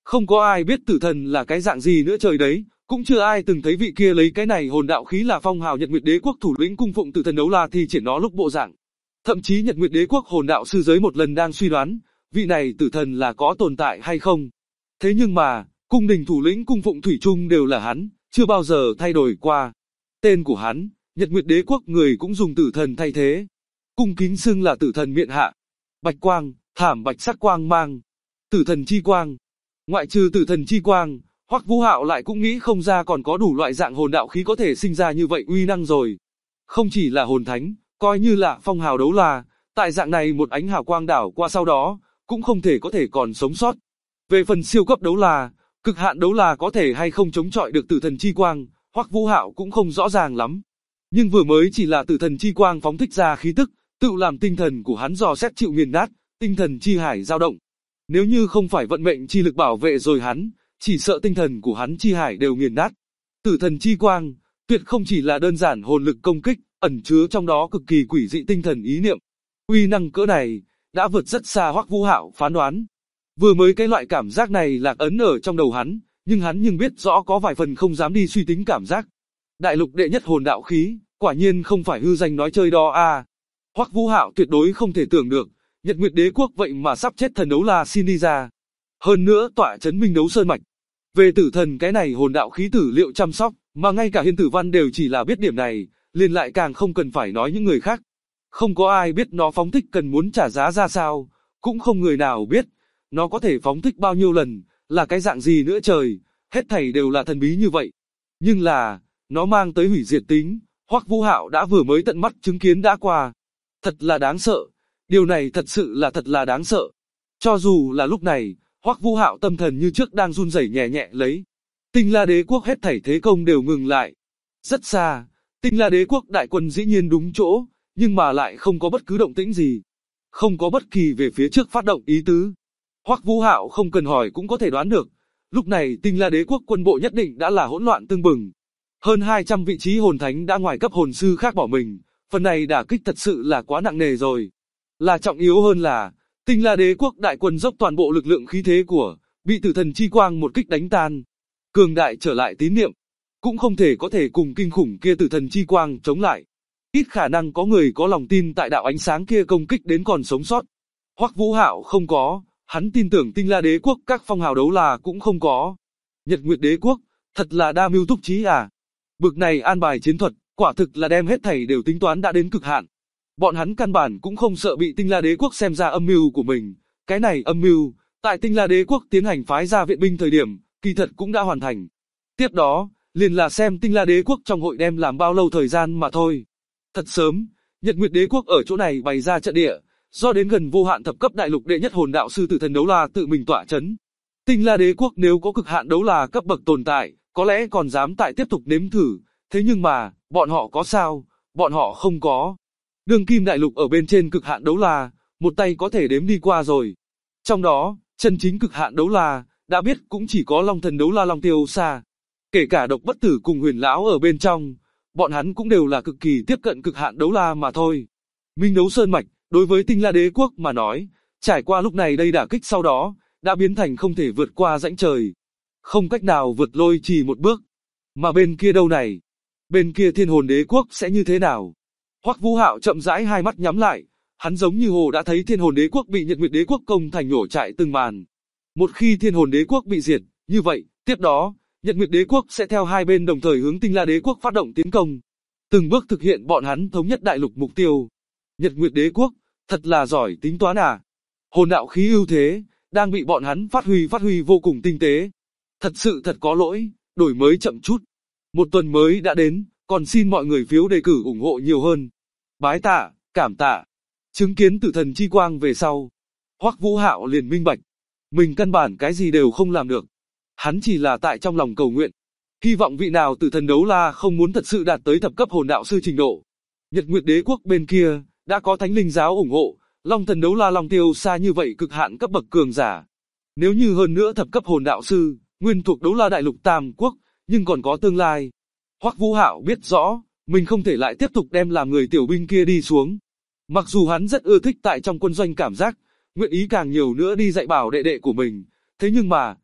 B: Không có ai biết tử thần là cái dạng gì nữa trời đấy, cũng chưa ai từng thấy vị kia lấy cái này hồn đạo khí là phong hào Nhật Nguyệt Đế quốc thủ lĩnh cung phụng tử thần Đấu La thi triển nó lúc bộ dạng. Thậm chí Nhật Nguyệt Đế quốc hồn đạo sư giới một lần đang suy đoán, vị này tử thần là có tồn tại hay không. Thế nhưng mà, cung đình thủ lĩnh cung phụng thủy chung đều là hắn, chưa bao giờ thay đổi qua. Tên của hắn, Nhật Nguyệt Đế quốc người cũng dùng tử thần thay thế. Cung kính xưng là tử thần miện hạ. Bạch quang, thảm bạch sắc quang mang. Tử thần chi quang. Ngoại trừ tử thần chi quang, Hoắc Vũ Hạo lại cũng nghĩ không ra còn có đủ loại dạng hồn đạo khí có thể sinh ra như vậy uy năng rồi. Không chỉ là hồn thánh, coi như là phong hào đấu la, tại dạng này một ánh hào quang đảo qua sau đó, cũng không thể có thể còn sống sót. Về phần siêu cấp đấu la, cực hạn đấu la có thể hay không chống chọi được tử thần chi quang, Hoắc Vũ Hạo cũng không rõ ràng lắm. Nhưng vừa mới chỉ là tử thần chi quang phóng thích ra khí tức, tự làm tinh thần của hắn dò xét chịu nghiền nát, tinh thần chi hải dao động. Nếu như không phải vận mệnh chi lực bảo vệ rồi hắn, chỉ sợ tinh thần của hắn chi hải đều nghiền nát. Tử thần chi quang, tuyệt không chỉ là đơn giản hồn lực công kích, ẩn chứa trong đó cực kỳ quỷ dị tinh thần ý niệm. Uy năng cỡ này, đã vượt rất xa Hoắc Vũ Hạo phán đoán. Vừa mới cái loại cảm giác này lạc ấn ở trong đầu hắn, nhưng hắn biết rõ có vài phần không dám đi suy tính cảm giác. Đại lục đệ nhất hồn đạo khí, quả nhiên không phải hư danh nói chơi đó à. Hoắc Vũ Hạo tuyệt đối không thể tưởng được, Nhật Nguyệt Đế quốc vậy mà sắp chết thần đấu la xin đi ra. Hơn nữa tọa chấn Minh Đấu Sơn Mạch. Về tử thần cái này hồn đạo khí tử liệu chăm sóc, mà ngay cả Hiên Tử Văn đều chỉ là biết điểm này, liền lại càng không cần phải nói những người khác. Không có ai biết nó phóng thích cần muốn trả giá ra sao, cũng không người nào biết, nó có thể phóng thích bao nhiêu lần, là cái dạng gì nữa trời, hết thảy đều là thần bí như vậy. Nhưng là, nó mang tới hủy diệt tính, Hoắc Vũ Hạo đã vừa mới tận mắt chứng kiến đã qua. Thật là đáng sợ, điều này thật sự là thật là đáng sợ. Cho dù là lúc này, Hoắc Vũ Hạo tâm thần như trước đang run rẩy nhẹ nhẹ lấy. Tinh La Đế quốc hết thảy thế công đều ngừng lại. Rất xa, Tinh La Đế quốc đại quân dĩ nhiên đúng chỗ, nhưng mà lại không có bất cứ động tĩnh gì. Không có bất kỳ về phía trước phát động ý tứ. Hoắc Vũ Hạo không cần hỏi cũng có thể đoán được, lúc này Tinh La Đế quốc quân bộ nhất định đã là hỗn loạn tưng bừng. Hơn 200 vị trí hồn thánh đã ngoài cấp hồn sư khác bỏ mình, phần này đả kích thật sự là quá nặng nề rồi. Là trọng yếu hơn là, Tinh La Đế quốc đại quân dốc toàn bộ lực lượng khí thế của, bị tử thần chi quang một kích đánh tan. Cường đại trở lại tín niệm, cũng không thể có thể cùng kinh khủng kia tử thần chi quang chống lại. Ít khả năng có người có lòng tin tại đạo ánh sáng kia công kích đến còn sống sót. Hoắc Vũ Hạo không có, hắn tin tưởng Tinh La Đế quốc các phong hào đấu la cũng không có. Nhật Nguyệt Đế quốc, thật là đa mưu túc trí à. Bực này an bài chiến thuật, quả thực là đem hết thảy đều tính toán đã đến cực hạn. Bọn hắn căn bản cũng không sợ bị Tinh La Đế quốc xem ra âm mưu của mình. Cái này âm mưu, tại Tinh La Đế quốc tiến hành phái ra viện binh thời điểm, kỳ thật cũng đã hoàn thành. Tiếp đó, liền là xem Tinh La Đế quốc trong hội đem làm bao lâu thời gian mà thôi. Thật sớm, Nhật Nguyệt Đế quốc ở chỗ này bày ra trận địa, do đến gần vô hạn thập cấp đại lục đệ nhất hồn đạo sư tử thần đấu la tự mình tọa chấn. Tinh La Đế quốc nếu có cực hạn đấu la cấp bậc tồn tại, có lẽ còn dám tại tiếp tục nếm thử, thế nhưng mà, bọn họ có sao? Bọn họ không có. Đương kim đại lục ở bên trên cực hạn đấu la, một tay có thể đếm đi qua rồi. Trong đó, chân chính cực hạn đấu la, đã biết cũng chỉ có Long Thần đấu la Long Tiêu Sa. Kể cả Độc Bất Tử cùng Huyền Lão ở bên trong, bọn hắn cũng đều là cực kỳ tiếp cận cực hạn đấu la mà thôi. Minh Đấu Sơn Mạch, đối với Tinh La Đế quốc mà nói, trải qua lúc này đây đả kích sau đó, đã biến thành không thể vượt qua rãnh trời. Không cách nào vượt lôi trì một bước. Mà bên kia đâu này? Bên kia Thiên Hồn Đế quốc sẽ như thế nào? Hoắc Vũ Hạo chậm rãi hai mắt nhắm lại, hắn giống như hồ đã thấy Thiên Hồn Đế quốc bị Nhật Nguyệt Đế quốc công thành nổ trại từng màn. Một khi Thiên Hồn Đế quốc bị diệt, như vậy, tiếp đó, Nhật Nguyệt Đế quốc sẽ theo hai bên đồng thời hướng Tinh La Đế quốc phát động tiến công, từng bước thực hiện bọn hắn thống nhất đại lục mục tiêu. Nhật Nguyệt Đế quốc, thật là giỏi tính toán à? Hồn đạo khí ưu thế, đang bị bọn hắn phát huy vô cùng tinh tế. Thật sự thật có lỗi, đổi mới chậm chút. Một tuần mới đã đến, còn xin mọi người phiếu đề cử ủng hộ nhiều hơn. Bái tạ, cảm tạ. Chứng kiến tử thần chi quang về sau, Hoắc Vũ Hạo liền minh bạch, mình căn bản cái gì đều không làm được. Hắn chỉ là tại trong lòng cầu nguyện, hy vọng vị nào tử thần đấu la không muốn thật sự đạt tới thập cấp hồn đạo sư trình độ. Nhật Nguyệt Đế quốc bên kia, đã có Thánh Linh giáo ủng hộ, Long Thần đấu la Long Tiêu Sa như vậy cực hạn cấp bậc cường giả. Nếu như hơn nữa thập cấp hồn đạo sư, nguyên thuộc đấu la đại lục Tam Quốc, nhưng còn có tương lai. Hoắc Vũ Hạo biết rõ, mình không thể lại tiếp tục đem làm người tiểu binh kia đi xuống. Mặc dù hắn rất ưa thích tại trong quân doanh cảm giác, nguyện ý càng nhiều nữa đi dạy bảo đệ đệ của mình, thế nhưng mà,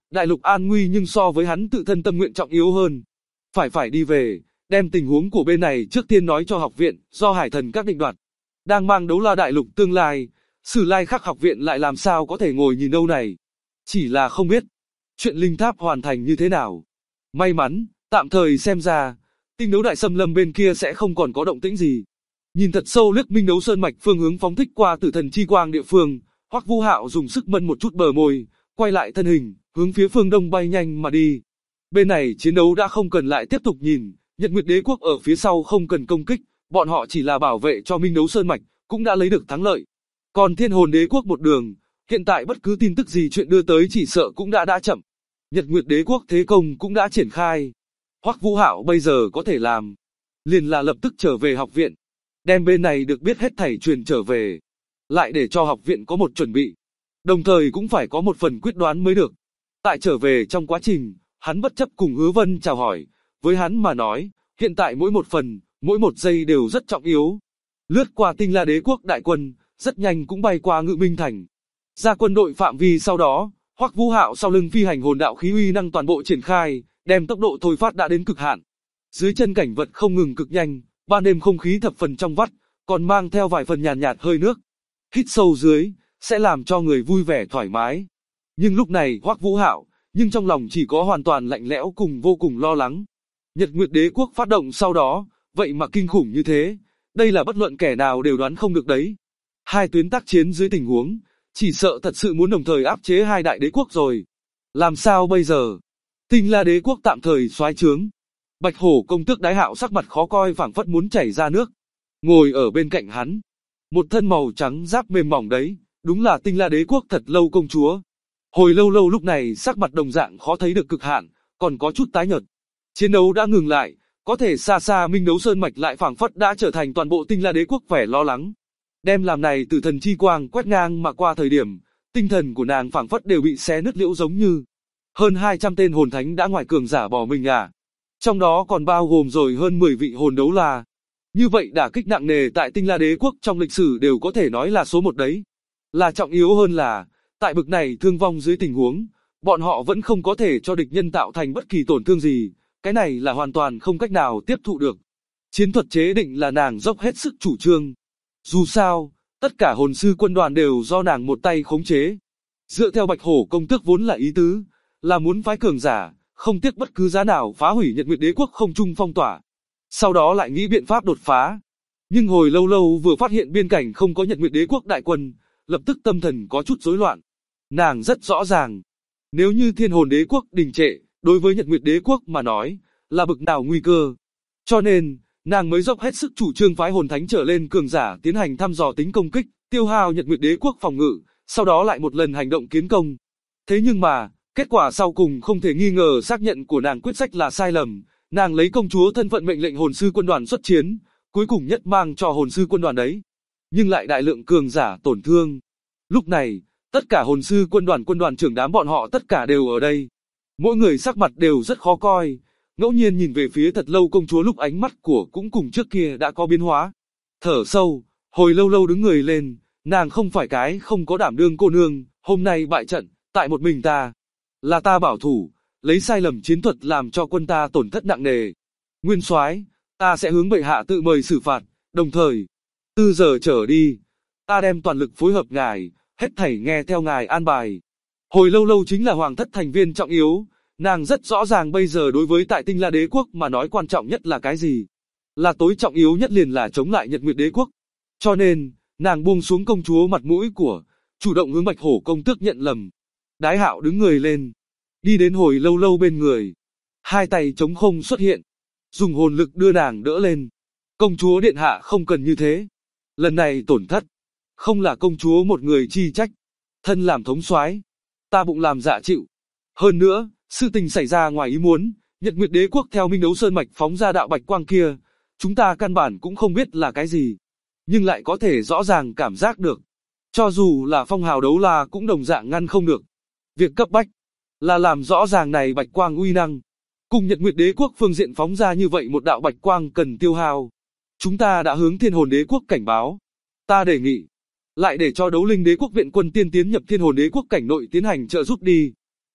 B: đại lục an nguy nhưng so với hắn tự thân tâm nguyện trọng yếu hơn. Phải đi về, đem tình huống của bên này trước tiên nói cho học viện, do hải thần các định đoạt. Đang mang đấu la đại lục tương lai, Sử Lai Khắc học viện lại làm sao có thể ngồi nhìn đâu này. Chỉ là không biết, chuyện linh tháp hoàn thành như thế nào. May mắn, tạm thời xem ra, tinh đấu đại xâm lâm bên kia sẽ không còn có động tĩnh gì. Nhìn thật sâu liếc Minh Đấu Sơn mạch phương hướng phóng thích qua tử thần chi quang địa phương, Hoắc Vũ Hạo dùng sức mân một chút bờ môi, quay lại thân hình, hướng phía phương đông bay nhanh mà đi. Bên này chiến đấu đã không cần lại tiếp tục nhìn, Nhật Nguyệt Đế quốc ở phía sau không cần công kích, bọn họ chỉ là bảo vệ cho Minh Đấu Sơn mạch, cũng đã lấy được thắng lợi. Còn Thiên Hồn Đế quốc một đường, hiện tại bất cứ tin tức gì chuyện đưa tới chỉ sợ cũng đã chậm. Nhật Nguyệt Đế quốc thế công cũng đã triển khai. Hoắc Vũ Hạo bây giờ có thể làm, liền là lập tức trở về học viện, đem bên này được biết hết thảy truyền trở về, lại để cho học viện có một chuẩn bị, đồng thời cũng phải có một phần quyết đoán mới được. Tại trở về trong quá trình, hắn bất chấp cùng Hứa Vân chào hỏi, với hắn mà nói, hiện tại mỗi một phần, mỗi một giây đều rất trọng yếu. Lướt qua Tinh La Đế quốc đại quân, rất nhanh cũng bay qua Ngự Minh thành. Ra quân đội phạm vi sau đó, Hoắc Vũ Hạo sau lưng phi hành hồn đạo khí uy năng toàn bộ triển khai, đem tốc độ thôi phát đã đến cực hạn. Dưới chân cảnh vật không ngừng cực nhanh, ban đêm không khí thập phần trong vắt, còn mang theo vài phần nhàn nhạt hơi nước. Hít sâu dưới, sẽ làm cho người vui vẻ thoải mái. Nhưng lúc này Hoắc Vũ Hạo, nhưng trong lòng chỉ có hoàn toàn lạnh lẽo cùng vô cùng lo lắng. Nhật Nguyệt Đế quốc phát động sau đó, vậy mà kinh khủng như thế, đây là bất luận kẻ nào đều đoán không được đấy. Hai tuyến tác chiến dưới tình huống, chỉ sợ thật sự muốn đồng thời áp chế hai đại đế quốc rồi. Làm sao bây giờ? Tinh La Đế quốc tạm thời soái trướng. Bạch Hổ công tước Đái Hạo sắc mặt khó coi phảng phất muốn chảy ra nước. Ngồi ở bên cạnh hắn, một thân màu trắng giáp mềm mỏng đấy, đúng là Tinh La Đế quốc Thật Lâu công chúa. Hồi lâu lúc này sắc mặt đồng dạng khó thấy được cực hạn, còn có chút tái nhợt. Chiến đấu đã ngừng lại, có thể xa xa Minh Đấu Sơn mạch lại phảng phất đã trở thành toàn bộ Tinh La Đế quốc vẻ lo lắng. Đem làm này tử thần chi quang quét ngang mà qua thời điểm, tinh thần của nàng phảng phất đều bị xé nứt liễu giống như. Hơn 200 tên hồn thánh đã ngoài cường giả bỏ mình à. Trong đó còn bao gồm rồi hơn 10 vị hồn đấu la. Như vậy đả kích nặng nề tại Tinh La Đế quốc trong lịch sử đều có thể nói là số một đấy. Là trọng yếu hơn là, tại bực này thương vong dưới tình huống, bọn họ vẫn không có thể cho địch nhân tạo thành bất kỳ tổn thương gì, cái này là hoàn toàn không cách nào tiếp thụ được. Chiến thuật chế định là nàng dốc hết sức chủ trương. Dù sao, tất cả hồn sư quân đoàn đều do nàng một tay khống chế. Dựa theo Bạch Hổ công tước vốn là ý tứ, là muốn phái cường giả, không tiếc bất cứ giá nào phá hủy Nhật Nguyệt Đế quốc không trung phong tỏa. Sau đó lại nghĩ biện pháp đột phá. Nhưng hồi lâu vừa phát hiện biên cảnh không có Nhật Nguyệt Đế quốc đại quân, lập tức tâm thần có chút rối loạn. Nàng rất rõ ràng, nếu như Thiên Hồn Đế quốc đình trệ, đối với Nhật Nguyệt Đế quốc mà nói, là bực nào nguy cơ. Cho nên, nàng mới dốc hết sức chủ trương phái hồn thánh trở lên cường giả tiến hành thăm dò tính công kích, tiêu hao Nhật Nguyệt Đế quốc phòng ngự, sau đó lại một lần hành động kiến công. Thế nhưng mà, kết quả sau cùng không thể nghi ngờ xác nhận của nàng quyết sách là sai lầm, nàng lấy công chúa thân phận mệnh lệnh hồn sư quân đoàn xuất chiến, cuối cùng nhất mang cho hồn sư quân đoàn đấy. Nhưng lại đại lượng cường giả tổn thương. Lúc này, tất cả hồn sư quân đoàn trưởng đám bọn họ tất cả đều ở đây. Mỗi người sắc mặt đều rất khó coi, ngẫu nhiên nhìn về phía Thật Lâu công chúa lúc ánh mắt của cũng cùng trước kia đã có biến hóa. Thở sâu, hồi lâu đứng người lên, nàng không phải cái không có đảm đương cô nương, hôm nay bại trận, tại một mình ta. Là ta bảo thủ, lấy sai lầm chiến thuật làm cho quân ta tổn thất nặng nề. Nguyên soái, ta sẽ hướng bệ hạ tự mời xử phạt, đồng thời, từ giờ trở đi, ta đem toàn lực phối hợp ngài, hết thảy nghe theo ngài an bài. Hồi lâu chính là hoàng thất thành viên trọng yếu, nàng rất rõ ràng bây giờ đối với tại Tinh La Đế quốc mà nói quan trọng nhất là cái gì. Là tối trọng yếu nhất liền là chống lại Nhật Nguyệt Đế quốc. Cho nên, nàng buông xuống công chúa mặt mũi của, chủ động hướng Bạch Hổ công tước nhận lầm. Đái Hạo đứng người lên, đi đến hồi lâu bên người, hai tay trống không xuất hiện, dùng hồn lực đưa nàng đỡ lên. Công chúa điện hạ không cần như thế. Lần này tổn thất, không là công chúa một người chi trách. Thân làm thống soái, ta bụng làm dạ chịu. Hơn nữa, sự tình xảy ra ngoài ý muốn, Nhật Nguyệt Đế quốc theo Minh Đấu Sơn mạch phóng ra đạo bạch quang kia, chúng ta căn bản cũng không biết là cái gì, nhưng lại có thể rõ ràng cảm giác được. Cho dù là phong hào đấu la cũng đồng dạng ngăn không được. Việc cấp bách là làm rõ ràng này bạch quang uy năng. Cùng Nhật Nguyệt Đế quốc phương diện phóng ra như vậy một đạo bạch quang cần tiêu hao. Chúng ta đã hướng Thiên Hồn Đế quốc cảnh báo. Ta đề nghị, lại để cho Đấu Linh Đế quốc viện quân tiên tiến nhập Thiên Hồn Đế quốc cảnh nội tiến hành trợ giúp đi.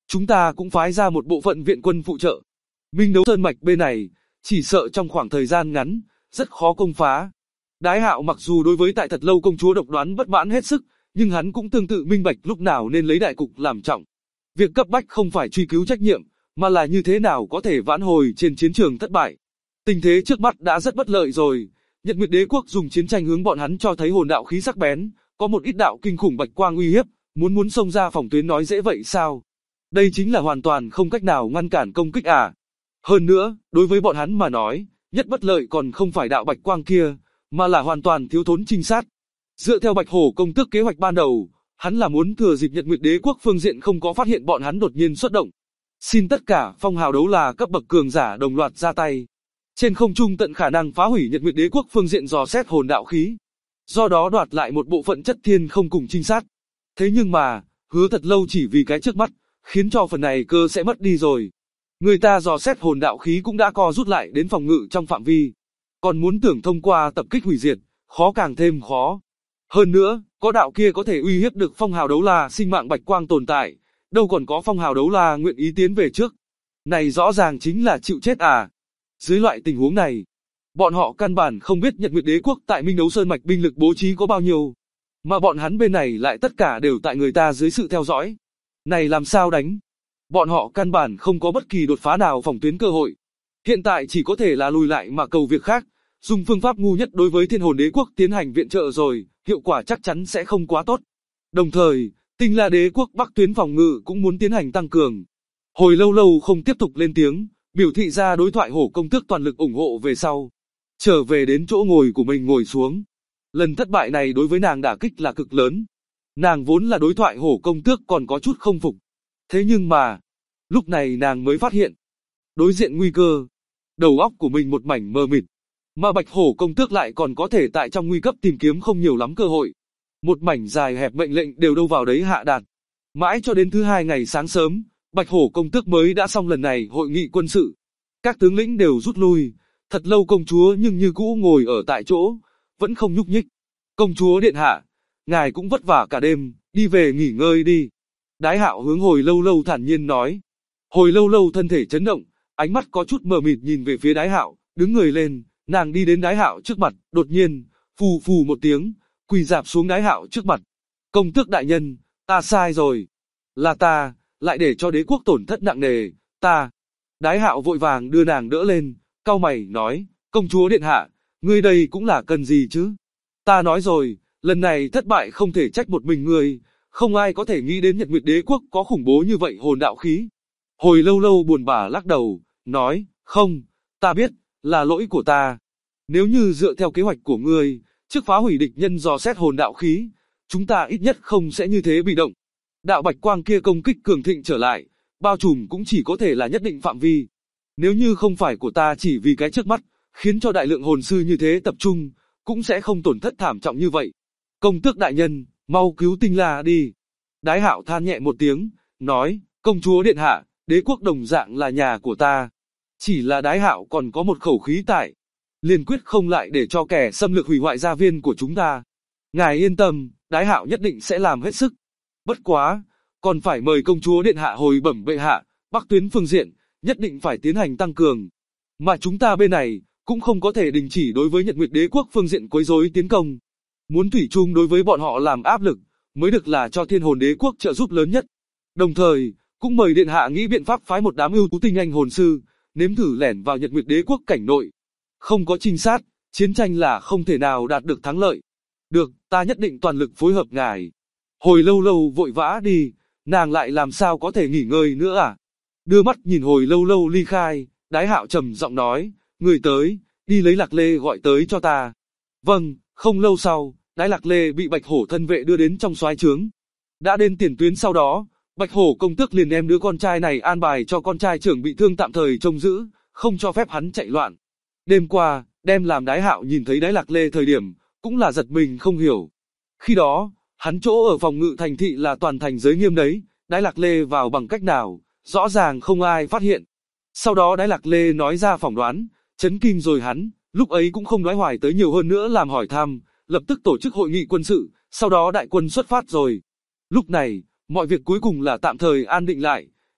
B: Chúng ta cũng phái ra một bộ phận viện quân phụ trợ. Minh Đấu Sơn Mạch bên này, chỉ sợ trong khoảng thời gian ngắn, rất khó công phá. Đái Hạo mặc dù đối với Tại Thật Lâu công chúa độc đoán bất mãn hết sức, nhưng hắn cũng tương tự minh bạch lúc nào nên lấy đại cục làm trọng. Việc cấp bách không phải truy cứu trách nhiệm, mà là như thế nào có thể vãn hồi trên chiến trường thất bại. Tình thế trước mắt đã rất bất lợi rồi. Nhật Nguyệt Đế quốc dùng chiến tranh hướng bọn hắn cho thấy hồn đạo khí sắc bén, có một ít đạo kinh khủng bạch quang uy hiếp, muốn xông ra phòng tuyến nói dễ vậy sao? Đây chính là hoàn toàn không cách nào ngăn cản công kích à? Hơn nữa, đối với bọn hắn mà nói, nhất bất lợi còn không phải đạo bạch quang kia, mà là hoàn toàn thiếu thốn trinh sát. Dựa theo Bạch Hổ công tước kế hoạch ban đầu, hắn là muốn thừa dịp Nhật Nguyệt Đế quốc phương diện không có phát hiện bọn hắn đột nhiên xuất động. Xin tất cả phong hào đấu là cấp bậc cường giả đồng loạt ra tay. Trên không trung tận khả năng phá hủy Nhật Nguyệt Đế quốc phương diện dò xét hồn đạo khí. Do đó đoạt lại một bộ phận chất thiên không cùng trinh sát. Thế nhưng mà, Hứa Thật Lâu chỉ vì cái trước mắt, khiến cho phần này cơ sẽ mất đi rồi. Người ta dò xét hồn đạo khí cũng đã co rút lại đến phòng ngự trong phạm vi. Còn muốn tưởng thông qua tập kích hủy diệt, khó càng thêm khó. Hơn nữa, có đạo kia có thể uy hiếp được phong hào đấu la sinh mạng bạch quang tồn tại, đâu còn có phong hào đấu la nguyện ý tiến về trước. Này rõ ràng chính là chịu chết à. Dưới loại tình huống này, bọn họ căn bản không biết Nhật Nguyệt Đế quốc tại Minh Đấu Sơn Mạch binh lực bố trí có bao nhiêu. Mà bọn hắn bên này lại tất cả đều tại người ta dưới sự theo dõi. Này làm sao đánh? Bọn họ căn bản không có bất kỳ đột phá nào phòng tuyến cơ hội. Hiện tại chỉ có thể là lùi lại mà cầu việc khác, dùng phương pháp ngu nhất đối với Thiên Hồn Đế quốc tiến hành viện trợ rồi, hiệu quả chắc chắn sẽ không quá tốt. Đồng thời, Tinh La Đế quốc bắc tuyến phòng ngự cũng muốn tiến hành tăng cường. Hồi lâu lâu không tiếp tục lên tiếng, biểu thị ra đối thoại Hổ công tước toàn lực ủng hộ về sau. Trở về đến chỗ ngồi của mình ngồi xuống. Lần thất bại này đối với nàng đả kích là cực lớn. Nàng vốn là đối thoại Hổ công tước còn có chút không phục. Thế nhưng mà, lúc này nàng mới phát hiện, đối diện nguy cơ, đầu óc của mình một mảnh mờ mịt, mà Bạch Hổ công tước lại còn có thể tại trong nguy cấp tìm kiếm không nhiều lắm cơ hội. Một mảnh dài hẹp mệnh lệnh đều đâu vào đấy hạ đạt. Mãi cho đến thứ hai ngày sáng sớm, Bạch Hổ công tước mới đã xong lần này hội nghị quân sự. Các tướng lĩnh đều rút lui, Thật Lâu công chúa nhưng như cũ ngồi ở tại chỗ, vẫn không nhúc nhích. Công chúa điện hạ, ngài cũng vất vả cả đêm, đi về nghỉ ngơi đi. Đái Hạo hướng Hồi lâu lâu thản nhiên nói. Hồi lâu lâu thân thể chấn động, ánh mắt có chút mờ mịt nhìn về phía Đái Hạo, đứng người lên, nàng đi đến Đái Hạo trước mặt, đột nhiên, phù phù một tiếng, quỳ rạp xuống Đái Hạo trước mặt. Công tước đại nhân, ta sai rồi. Là ta, lại để cho đế quốc tổn thất nặng nề, ta. Đái Hạo vội vàng đưa nàng đỡ lên, cau mày nói, công chúa điện hạ, ngươi đây cũng là cần gì chứ? Ta nói rồi, lần này thất bại không thể trách một mình ngươi, không ai có thể nghĩ đến Nhật Nguyệt Đế quốc có khủng bố như vậy hồn đạo khí. Hồi lâu lâu buồn bã lắc đầu, nói, không, ta biết, là lỗi của ta. Nếu như dựa theo kế hoạch của ngươi, trước phá hủy địch nhân dò xét hồn đạo khí, chúng ta ít nhất không sẽ như thế bị động. Đạo bạch quang kia công kích cường thịnh trở lại, bao trùm cũng chỉ có thể là nhất định phạm vi. Nếu như không phải của ta chỉ vì cái trước mắt, khiến cho đại lượng hồn sư như thế tập trung, cũng sẽ không tổn thất thảm trọng như vậy. Công tước đại nhân, mau cứu Tinh La đi. Đái Hạo than nhẹ một tiếng, nói, công chúa điện hạ, đế quốc đồng dạng là nhà của ta. Chỉ là Đái Hạo còn có một khẩu khí tại, liền quyết không lại để cho kẻ xâm lược hủy hoại gia viên của chúng ta. Ngài yên tâm, Đái Hạo nhất định sẽ làm hết sức. Bất quá, còn phải mời công chúa điện hạ hồi bẩm bệ hạ, bắc tuyến phương diện, nhất định phải tiến hành tăng cường. Mà chúng ta bên này, cũng không có thể đình chỉ đối với Nhật Nguyệt Đế quốc phương diện quấy rối tiến công. Muốn thủy chung đối với bọn họ làm áp lực, mới được là cho Thiên Hồn Đế quốc trợ giúp lớn nhất. Đồng thời, cũng mời điện hạ nghĩ biện pháp phái một đám ưu tú tinh anh hồn sư, nếm thử lẻn vào Nhật Nguyệt Đế quốc cảnh nội. Không có trinh sát, chiến tranh là không thể nào đạt được thắng lợi. Được, ta nhất định toàn lực phối hợp ngài. Hồi lâu lâu vội vã đi, nàng lại làm sao có thể nghỉ ngơi nữa à? Đưa mắt nhìn hồi lâu lâu ly khai, Đái Hạo trầm giọng nói, người tới, đi lấy Lạc Lê gọi tới cho ta. Vâng, không lâu sau, Đái Lạc Lê bị Bạch Hổ thân vệ đưa đến trong soái trướng. Đã đến tiền tuyến sau đó, Bạch Hổ công tước liền đem đứa con trai này an bài cho con trai trưởng bị thương tạm thời trông giữ, không cho phép hắn chạy loạn. Đêm qua, đem làm Đái Hạo nhìn thấy Đái Lạc Lê thời điểm, cũng là giật mình không hiểu. Khi đó, hắn chỗ ở phòng ngự thành thị là toàn thành giới nghiêm đấy, Đái Lạc Lê vào bằng cách nào, rõ ràng không ai phát hiện. Sau đó Đái Lạc Lê nói ra phỏng đoán, chấn kinh rồi hắn, lúc ấy cũng không nói hoài tới nhiều hơn nữa làm hỏi thăm, lập tức tổ chức hội nghị quân sự, sau đó đại quân xuất phát rồi. Lúc này, mọi việc cuối cùng là tạm thời an định lại,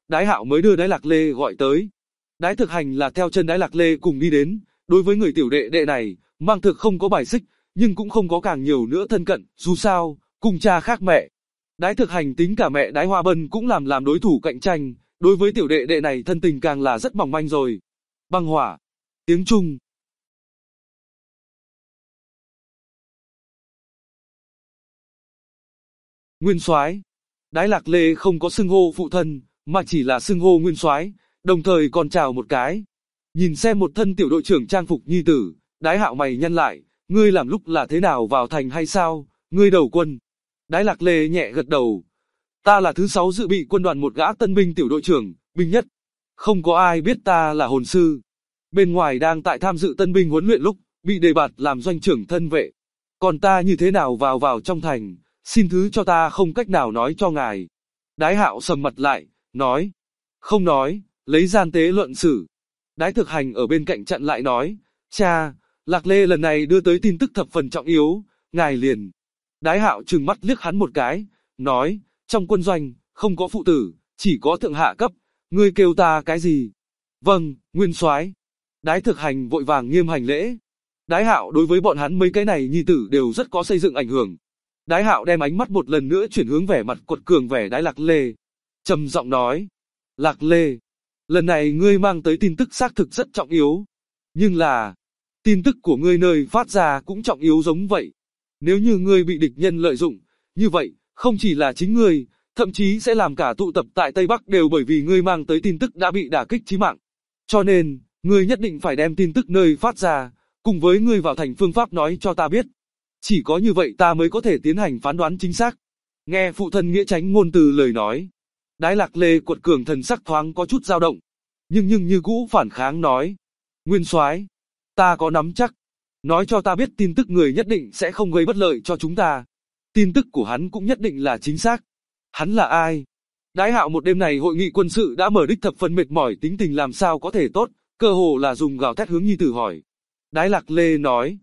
B: Đái Hạo mới đưa Đái Lạc Lê gọi tới. Đái Thực Hành là theo chân Đái Lạc Lê cùng đi đến, đối với người tiểu đệ đệ này, Mang Thực không có bài xích, nhưng cũng không có càng nhiều nữa thân cận, dù sao, cùng cha khác mẹ. Đái Thực Hành tính cả mẹ Đái Hoa Bân cũng làm đối thủ cạnh tranh, đối với tiểu đệ đệ này thân tình càng là rất mỏng manh rồi. Băng hỏa, tiếng Trung. Nguyên Soái. Đái Lạc Lê không có xưng hô phụ thân, mà chỉ là xưng hô Nguyên Soái, đồng thời còn chào một cái. Nhìn xem một thân tiểu đội trưởng trang phục nhi tử, Đái Hạo mày nhăn lại, ngươi làm lúc là thế nào vào thành hay sao, ngươi đầu quân. Đái Lạc Lê nhẹ gật đầu. Ta là thứ 6 dự bị quân đoàn một gã tân binh tiểu đội trưởng, binh nhất. Không có ai biết ta là hồn sư. Bên ngoài đang tại tham dự tân binh huấn luyện lúc, bị đề bạt làm doanh trưởng thân vệ. Còn ta như thế nào vào trong thành, xin thứ cho ta không cách nào nói cho ngài. Đái Hạo sầm mặt lại, nói. Không nói, lấy gian tế luận xử. Đái Thực Hành ở bên cạnh chặn lại nói. Cha, Lạc Lê lần này đưa tới tin tức thập phần trọng yếu, ngài liền. Đái Hạo trừng mắt liếc hắn một cái, nói. Trong quân doanh, không có phụ tử, chỉ có thượng hạ cấp, ngươi kêu ta cái gì? Vâng, Nguyên Soái. Đái Thực Hành vội vàng nghiêm hành lễ. Đái Hạo đối với bọn hắn mấy cái này nhi tử đều rất có xây dựng ảnh hưởng. Đái Hạo đem ánh mắt một lần nữa chuyển hướng vẻ mặt quật cường vẻ Đái Lạc Lê. Trầm giọng nói, Lạc Lê, lần này ngươi mang tới tin tức xác thực rất trọng yếu. Nhưng là, tin tức của ngươi nơi phát ra cũng trọng yếu giống vậy. Nếu như ngươi bị địch nhân lợi dụng, như vậy, không chỉ là chính ngươi, thậm chí sẽ làm cả tụ tập tại Tây Bắc đều bởi vì ngươi mang tới tin tức đã bị đả kích chí mạng. Cho nên, ngươi nhất định phải đem tin tức nơi phát ra, cùng với ngươi vào thành phương pháp nói cho ta biết. Chỉ có như vậy ta mới có thể tiến hành phán đoán chính xác. Nghe phụ thân nghĩa tránh ngôn từ lời nói. Đái Lạc Lê quật cường thần sắc thoáng có chút dao động. Nhưng như cũ phản kháng nói. Nguyên Soái, ta có nắm chắc. Nói cho ta biết tin tức người nhất định sẽ không gây bất lợi cho chúng ta. Tin tức của hắn cũng nhất định là chính xác. Hắn là ai? Đái Hạo một đêm này hội nghị quân sự đã mở đích thập phần mệt mỏi, tính tình làm sao có thể tốt, cơ hồ là dùng gào thét hướng nhi tử hỏi. Đái Lạc Lê nói,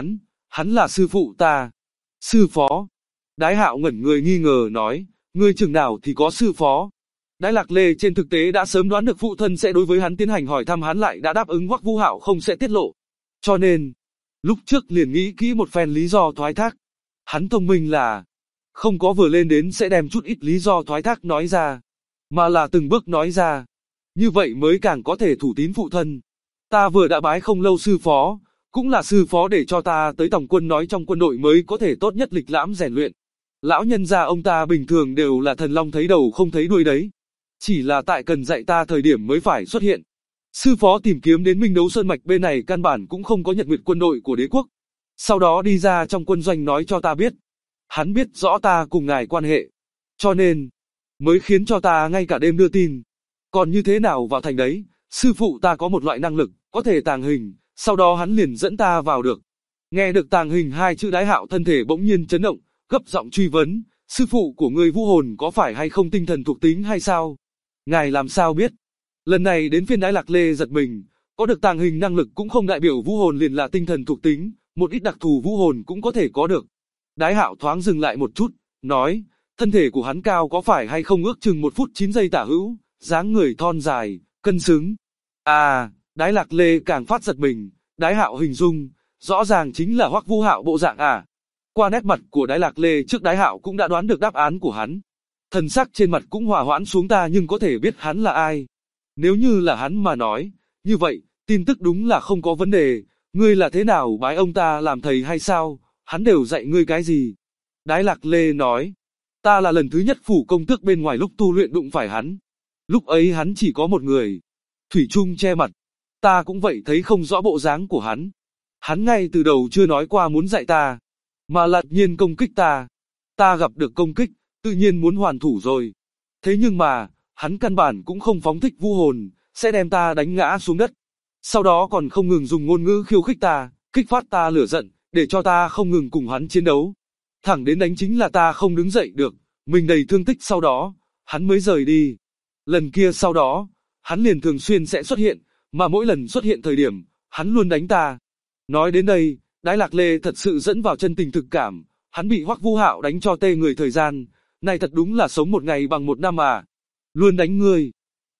B: hắn là sư phụ ta. Sư phó. Đái Hạo ngẩn người nghi ngờ nói, ngươi chừng nào thì có sư phó. Đái Lạc Lê trên thực tế đã sớm đoán được phụ thân sẽ đối với hắn tiến hành hỏi thăm, hắn lại đã đáp ứng Hoắc Vũ Hạo không sẽ tiết lộ. Cho nên, lúc trước liền nghĩ kỹ một phen lý do thoái thác. Hắn thông minh là, không có vừa lên đến sẽ đem chút ít lý do thoái thác nói ra, mà là từng bước nói ra. Như vậy mới càng có thể thủ tín phụ thân. Ta vừa đã bái không lâu sư phó, cũng là sư phó để cho ta tới tổng quân nói trong quân đội mới có thể tốt nhất lịch lãm rèn luyện. Lão nhân gia ông ta bình thường đều là thần long thấy đầu không thấy đuôi đấy. Chỉ là tại cần dạy ta thời điểm mới phải xuất hiện. Sư phó tìm kiếm đến Minh Đấu Sơn Mạch bên này căn bản cũng không có Nhật Nguyệt quân đội của đế quốc. Sau đó đi ra trong quân doanh nói cho ta biết. Hắn biết rõ ta cùng ngài quan hệ. Cho nên, mới khiến cho ta ngay cả đêm đưa tin. Còn như thế nào vào thành đấy, sư phụ ta có một loại năng lực, có thể tàng hình, sau đó hắn liền dẫn ta vào được. Nghe được tàng hình hai chữ, Đái Hạo thân thể bỗng nhiên chấn động, gấp giọng truy vấn, sư phụ của ngươi vũ hồn có phải hay không tinh thần thuộc tính hay sao? Ngài làm sao biết? Lần này đến phiên Đái Lạc Lê giật mình, có được tàng hình năng lực cũng không đại biểu vũ hồn liền là tinh thần thuộc tính, một ít đặc thù vũ hồn cũng có thể có được. Đái Hạo thoáng dừng lại một chút, nói, thân thể của hắn cao có phải hay không ước chừng 1 phút 9 giây tả hữu, dáng người thon dài, cân xứng. À, Đái Lạc Lê càng phát giật mình, Đái Hạo hình dung, rõ ràng chính là Hoắc Vũ Hạo bộ dạng à. Qua nét mặt của Đái Lạc Lê trước, Đái Hạo cũng đã đoán được đáp án của hắn. Thần sắc trên mặt cũng hòa hoãn xuống, ta nhưng có thể biết hắn là ai. Nếu như là hắn mà nói, như vậy, tin tức đúng là không có vấn đề, ngươi là thế nào bái ông ta làm thầy hay sao, hắn đều dạy ngươi cái gì? Đái Lạc Lê nói, ta là lần thứ nhất phủ công tước bên ngoài lúc tu luyện đụng phải hắn. Lúc ấy hắn chỉ có một người, thủy chung che mặt, ta cũng vậy thấy không rõ bộ dáng của hắn. Hắn ngay từ đầu chưa nói qua muốn dạy ta, mà lạt nhiên công kích ta. Ta gặp được công kích, tự nhiên muốn hoàn thủ rồi. Thế nhưng mà, hắn căn bản cũng không phóng thích vũ hồn, sẽ đem ta đánh ngã xuống đất. Sau đó còn không ngừng dùng ngôn ngữ khiêu khích ta, kích phát ta lửa giận, để cho ta không ngừng cùng hắn chiến đấu. Thẳng đến đánh chính là ta không đứng dậy được, mình đầy thương tích, sau đó, hắn mới rời đi. Lần kia sau đó, hắn liền thường xuyên sẽ xuất hiện, mà mỗi lần xuất hiện thời điểm, hắn luôn đánh ta. Nói đến đây, Đái Lạc Lê thật sự dẫn vào chân tình thực cảm, hắn bị Hoắc Vũ Hạo đánh cho tê người thời gian, này thật đúng là sống một ngày bằng một năm à. Luôn đánh ngươi.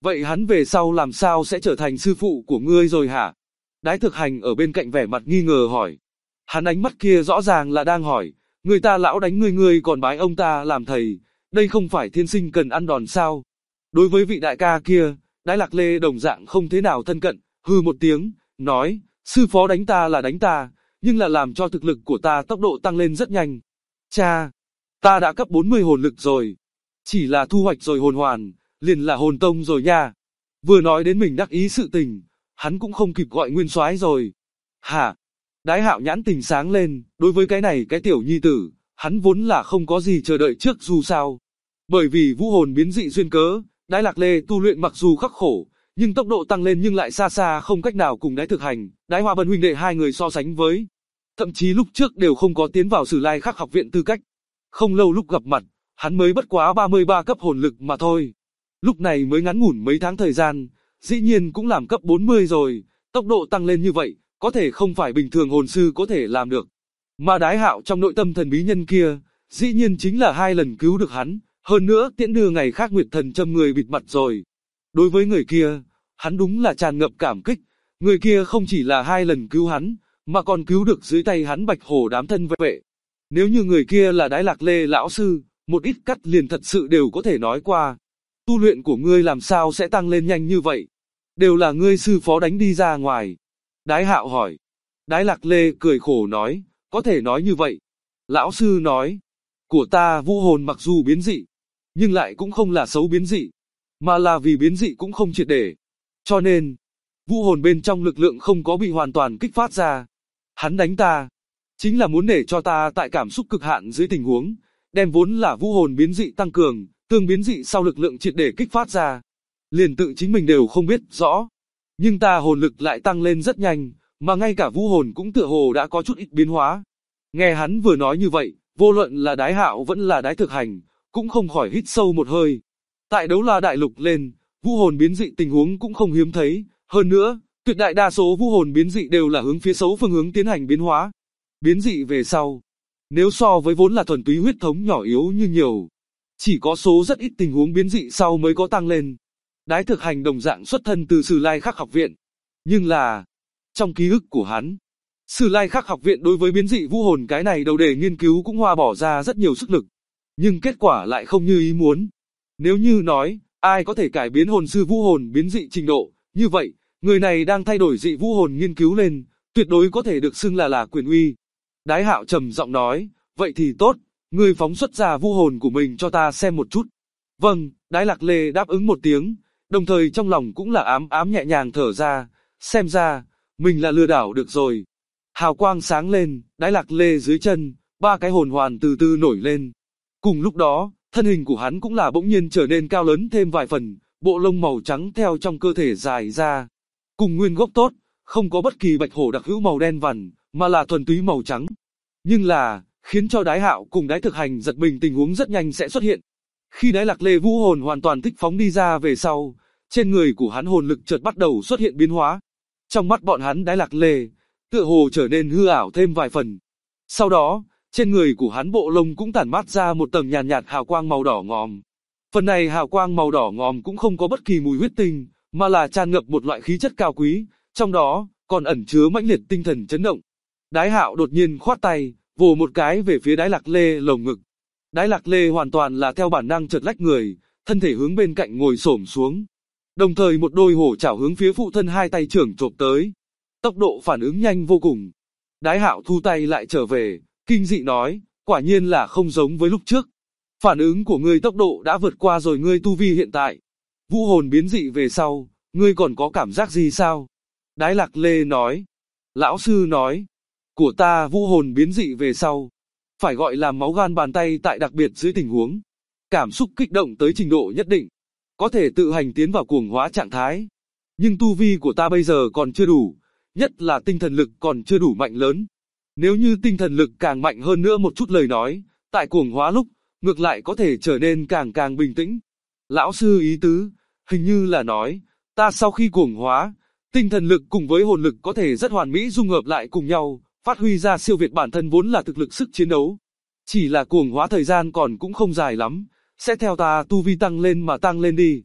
B: vậy hắn về sau làm sao sẽ trở thành sư phụ của ngươi rồi hả? Đái Thực Hành ở bên cạnh vẻ mặt nghi ngờ hỏi. Hắn ánh mắt kia rõ ràng là đang hỏi, người ta lão đánh ngươi còn bái ông ta làm thầy, đây không phải thiên sinh cần ăn đòn sao? Đối với vị đại ca kia, Đái Lạc Lê đồng dạng không thế nào thân cận, hừ một tiếng, nói, sư phó đánh ta là đánh ta, nhưng là làm cho thực lực của ta tốc độ tăng lên rất nhanh. Cha, ta đã cấp 40 hồn lực rồi, chỉ là thu hoạch rồi hồn hoàn, liền là hồn tông rồi nha. Vừa nói đến mình đắc ý sự tình, hắn cũng không kịp gọi nguyên soái rồi. Hả? Đái Hạo nhãn tình sáng lên, đối với cái này cái tiểu nhi tử, hắn vốn là không có gì chờ đợi trước dù sao. Bởi vì vũ hồn biến dị duyên cớ, Đái Lạc Lê tu luyện mặc dù khắc khổ, nhưng tốc độ tăng lên nhưng lại xa xa không cách nào cùng Đái Thực Hành, Đái Hoa Vân huynh đệ hai người so sánh với. Thậm chí lúc trước đều không có tiến vào Sử Lai Khắc học viện tư cách. Không lâu lúc gặp mặt, hắn mới bất quá 33 cấp hồn lực mà thôi. Lúc này mới ngắn ngủn mấy tháng thời gian, dĩ nhiên cũng làm cấp 40 rồi, tốc độ tăng lên như vậy, có thể không phải bình thường hồn sư có thể làm được. Mà Đái Hạo trong nội tâm thần bí nhân kia, dĩ nhiên chính là 2 lần cứu được hắn, hơn nữa tiễn đưa ngày khác Nguyệt Thần châm người bịt mặt rồi. Đối với người kia, hắn đúng là tràn ngập cảm kích, người kia không chỉ là 2 lần cứu hắn, mà còn cứu được dưới tay hắn Bạch Hổ đám thân vệ. Nếu như người kia là Đái Lạc Lê lão sư, một ít cắt liền thật sự đều có thể nói qua. Tu luyện của ngươi làm sao sẽ tăng lên nhanh như vậy? Đều là ngươi sư phó đánh đi ra ngoài. Đái Hạo hỏi. Đái Lạc Lê cười khổ nói, có thể nói như vậy. Lão sư nói, của ta vũ hồn mặc dù biến dị, nhưng lại cũng không là xấu biến dị, mà là vì biến dị cũng không triệt để. Cho nên, vũ hồn bên trong lực lượng không có bị hoàn toàn kích phát ra. Hắn đánh ta, chính là muốn để cho ta tại cảm xúc cực hạn dưới tình huống, đem vốn là vũ hồn biến dị tăng cường, tương biến dị sau lực lượng triệt để kích phát ra. Liền tự chính mình đều không biết rõ. Nhưng ta hồn lực lại tăng lên rất nhanh, mà ngay cả vũ hồn cũng tựa hồ đã có chút ít biến hóa. Nghe hắn vừa nói như vậy, vô luận là Đái Hạo vẫn là Đái Thực Hành, cũng không khỏi hít sâu một hơi. Tại Đấu La Đại Lục lên, vũ hồn biến dị tình huống cũng không hiếm thấy, hơn nữa, tuyệt đại đa số vũ hồn biến dị đều là hướng phía xấu phương hướng tiến hành biến hóa. Biến dị về sau, nếu so với vốn là thuần túy huyết thống nhỏ yếu như nhiều, chỉ có số rất ít tình huống biến dị sau mới có tăng lên. Đái Thực Hành đồng dạng xuất thân từ Sử Lai Khắc học viện, nhưng là, trong ký ức của hắn, Sử Lai Khắc học viện đối với biến dị vũ hồn cái này đầu đề nghiên cứu cũng hoa bỏ ra rất nhiều sức lực, nhưng kết quả lại không như ý muốn. Nếu như nói, ai có thể cải biến hồn sư vũ hồn biến dị trình độ, như vậy, người này đang thay đổi dị vũ hồn nghiên cứu lên, tuyệt đối có thể được xưng là quyền uy. Đái Hạo trầm giọng nói, vậy thì tốt, ngươi phóng xuất ra vũ hồn của mình cho ta xem một chút. Vâng, Đái Lạc Lê đáp ứng một tiếng, đồng thời trong lòng cũng là ám ám nhẹ nhàng thở ra, xem ra, mình là lừa đảo được rồi. Hào quang sáng lên, Đái Lạc Lê dưới chân, 3 cái hồn hoàn từ từ nổi lên. Cùng lúc đó, thân hình của hắn cũng là bỗng nhiên trở nên cao lớn thêm vài phần, bộ lông màu trắng theo trong cơ thể dài ra. Cùng nguyên gốc tốt, không có bất kỳ bạch hổ đặc hữu màu đen vằn, mà là thuần túy màu trắng. Nhưng là, khiến cho Đái Hạo cùng Đái Thực Hành giật mình tình huống rất nhanh sẽ xuất hiện. Khi Đái Lạc Lê vũ hồn hoàn toàn thích phóng đi ra về sau, trên người của hắn hồn lực chợt bắt đầu xuất hiện biến hóa. Trong mắt bọn hắn Đái Lạc Lê, tựa hồ trở nên hư ảo thêm vài phần. Sau đó, trên người của hắn bộ lông cũng tản mát ra một tầng nhàn nhạt hào quang màu đỏ ngòm. Phần này hào quang màu đỏ ngòm cũng không có bất kỳ mùi huyết tinh, mà là tràn ngập một loại khí chất cao quý, trong đó còn ẩn chứa mãnh liệt tinh thần chấn động. Đái Hạo đột nhiên khoát tay, vồ một cái về phía Đái Lạc Lê lồng ngực. Đái Lạc Lê hoàn toàn là theo bản năng chợt lách người, thân thể hướng bên cạnh ngồi xổm xuống. Đồng thời một đôi hổ chảo hướng phía phụ thân hai tay trưởng chộp tới. Tốc độ phản ứng nhanh vô cùng. Đái Hạo thu tay lại trở về, kinh dị nói, quả nhiên là không giống với lúc trước. Phản ứng của ngươi tốc độ đã vượt qua rồi ngươi tu vi hiện tại. Vũ hồn biến dị về sau, ngươi còn có cảm giác gì sao? Đái Lạc Lê nói. Lão sư nói, của ta vũ hồn biến dị về sau, phải gọi là máu gan bàn tay tại đặc biệt dưới tình huống. Cảm xúc kích động tới trình độ nhất định, có thể tự hành tiến vào cuồng hóa trạng thái. Nhưng tu vi của ta bây giờ còn chưa đủ, nhất là tinh thần lực còn chưa đủ mạnh lớn. Nếu như tinh thần lực càng mạnh hơn nữa một chút lời nói, tại cuồng hóa lúc, ngược lại có thể trở nên càng bình tĩnh. Lão sư ý tứ, hình như là nói, ta sau khi cuồng hóa, tinh thần lực cùng với hồn lực có thể rất hoàn mỹ dung hợp lại cùng nhau, phát huy ra siêu việt bản thân vốn là thực lực sức chiến đấu. Chỉ là cuồng hóa thời gian còn cũng không dài lắm, sẽ theo ta tu vi tăng lên mà tăng lên đi.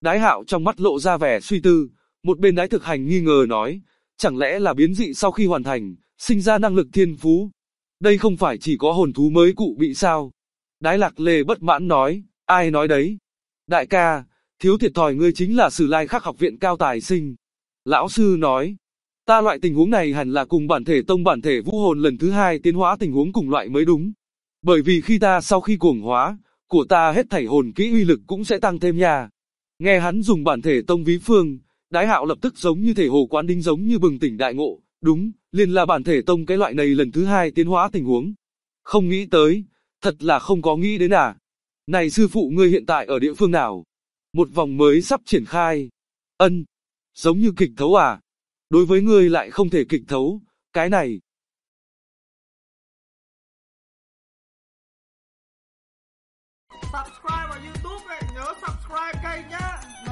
B: Đái Hạo trong mắt lộ ra vẻ suy tư, một bên Đái Thực Hành nghi ngờ nói, chẳng lẽ là biến dị sau khi hoàn thành, sinh ra năng lực thiên phú? Đây không phải chỉ có hồn thú mới cụ bị sao? Đái Lạc Lê bất mãn nói, ai nói đấy? Đại ca, thiếu thiệt thòi ngươi chính là Sử Lai Khắc học viện cao tài sinh. Lão sư nói, ta loại tình huống này hẳn là cùng bản thể tông bản thể vũ hồn lần thứ hai tiến hóa tình huống cùng loại mới đúng. Bởi vì khi ta sau khi cuồng hóa, của ta hết thảy hồn kỹ uy lực cũng sẽ tăng thêm nha. Nghe hắn dùng bản thể tông ví phương, Đái Hạo lập tức giống như thể hồ quán đính giống như bừng tỉnh đại ngộ, đúng, liền là bản thể tông cái loại này lần thứ hai tiến hóa tình huống. Không nghĩ tới, thật là không có nghĩ đến à. Này sư phụ ngươi hiện tại ở địa phương nào? Một vòng mới sắp triển khai. Ân, giống như kịch thấu à? Đối với ngươi lại không thể kịch thấu, cái này.
A: Subscribe vào YouTube này, nhớ subscribe kênh nhá.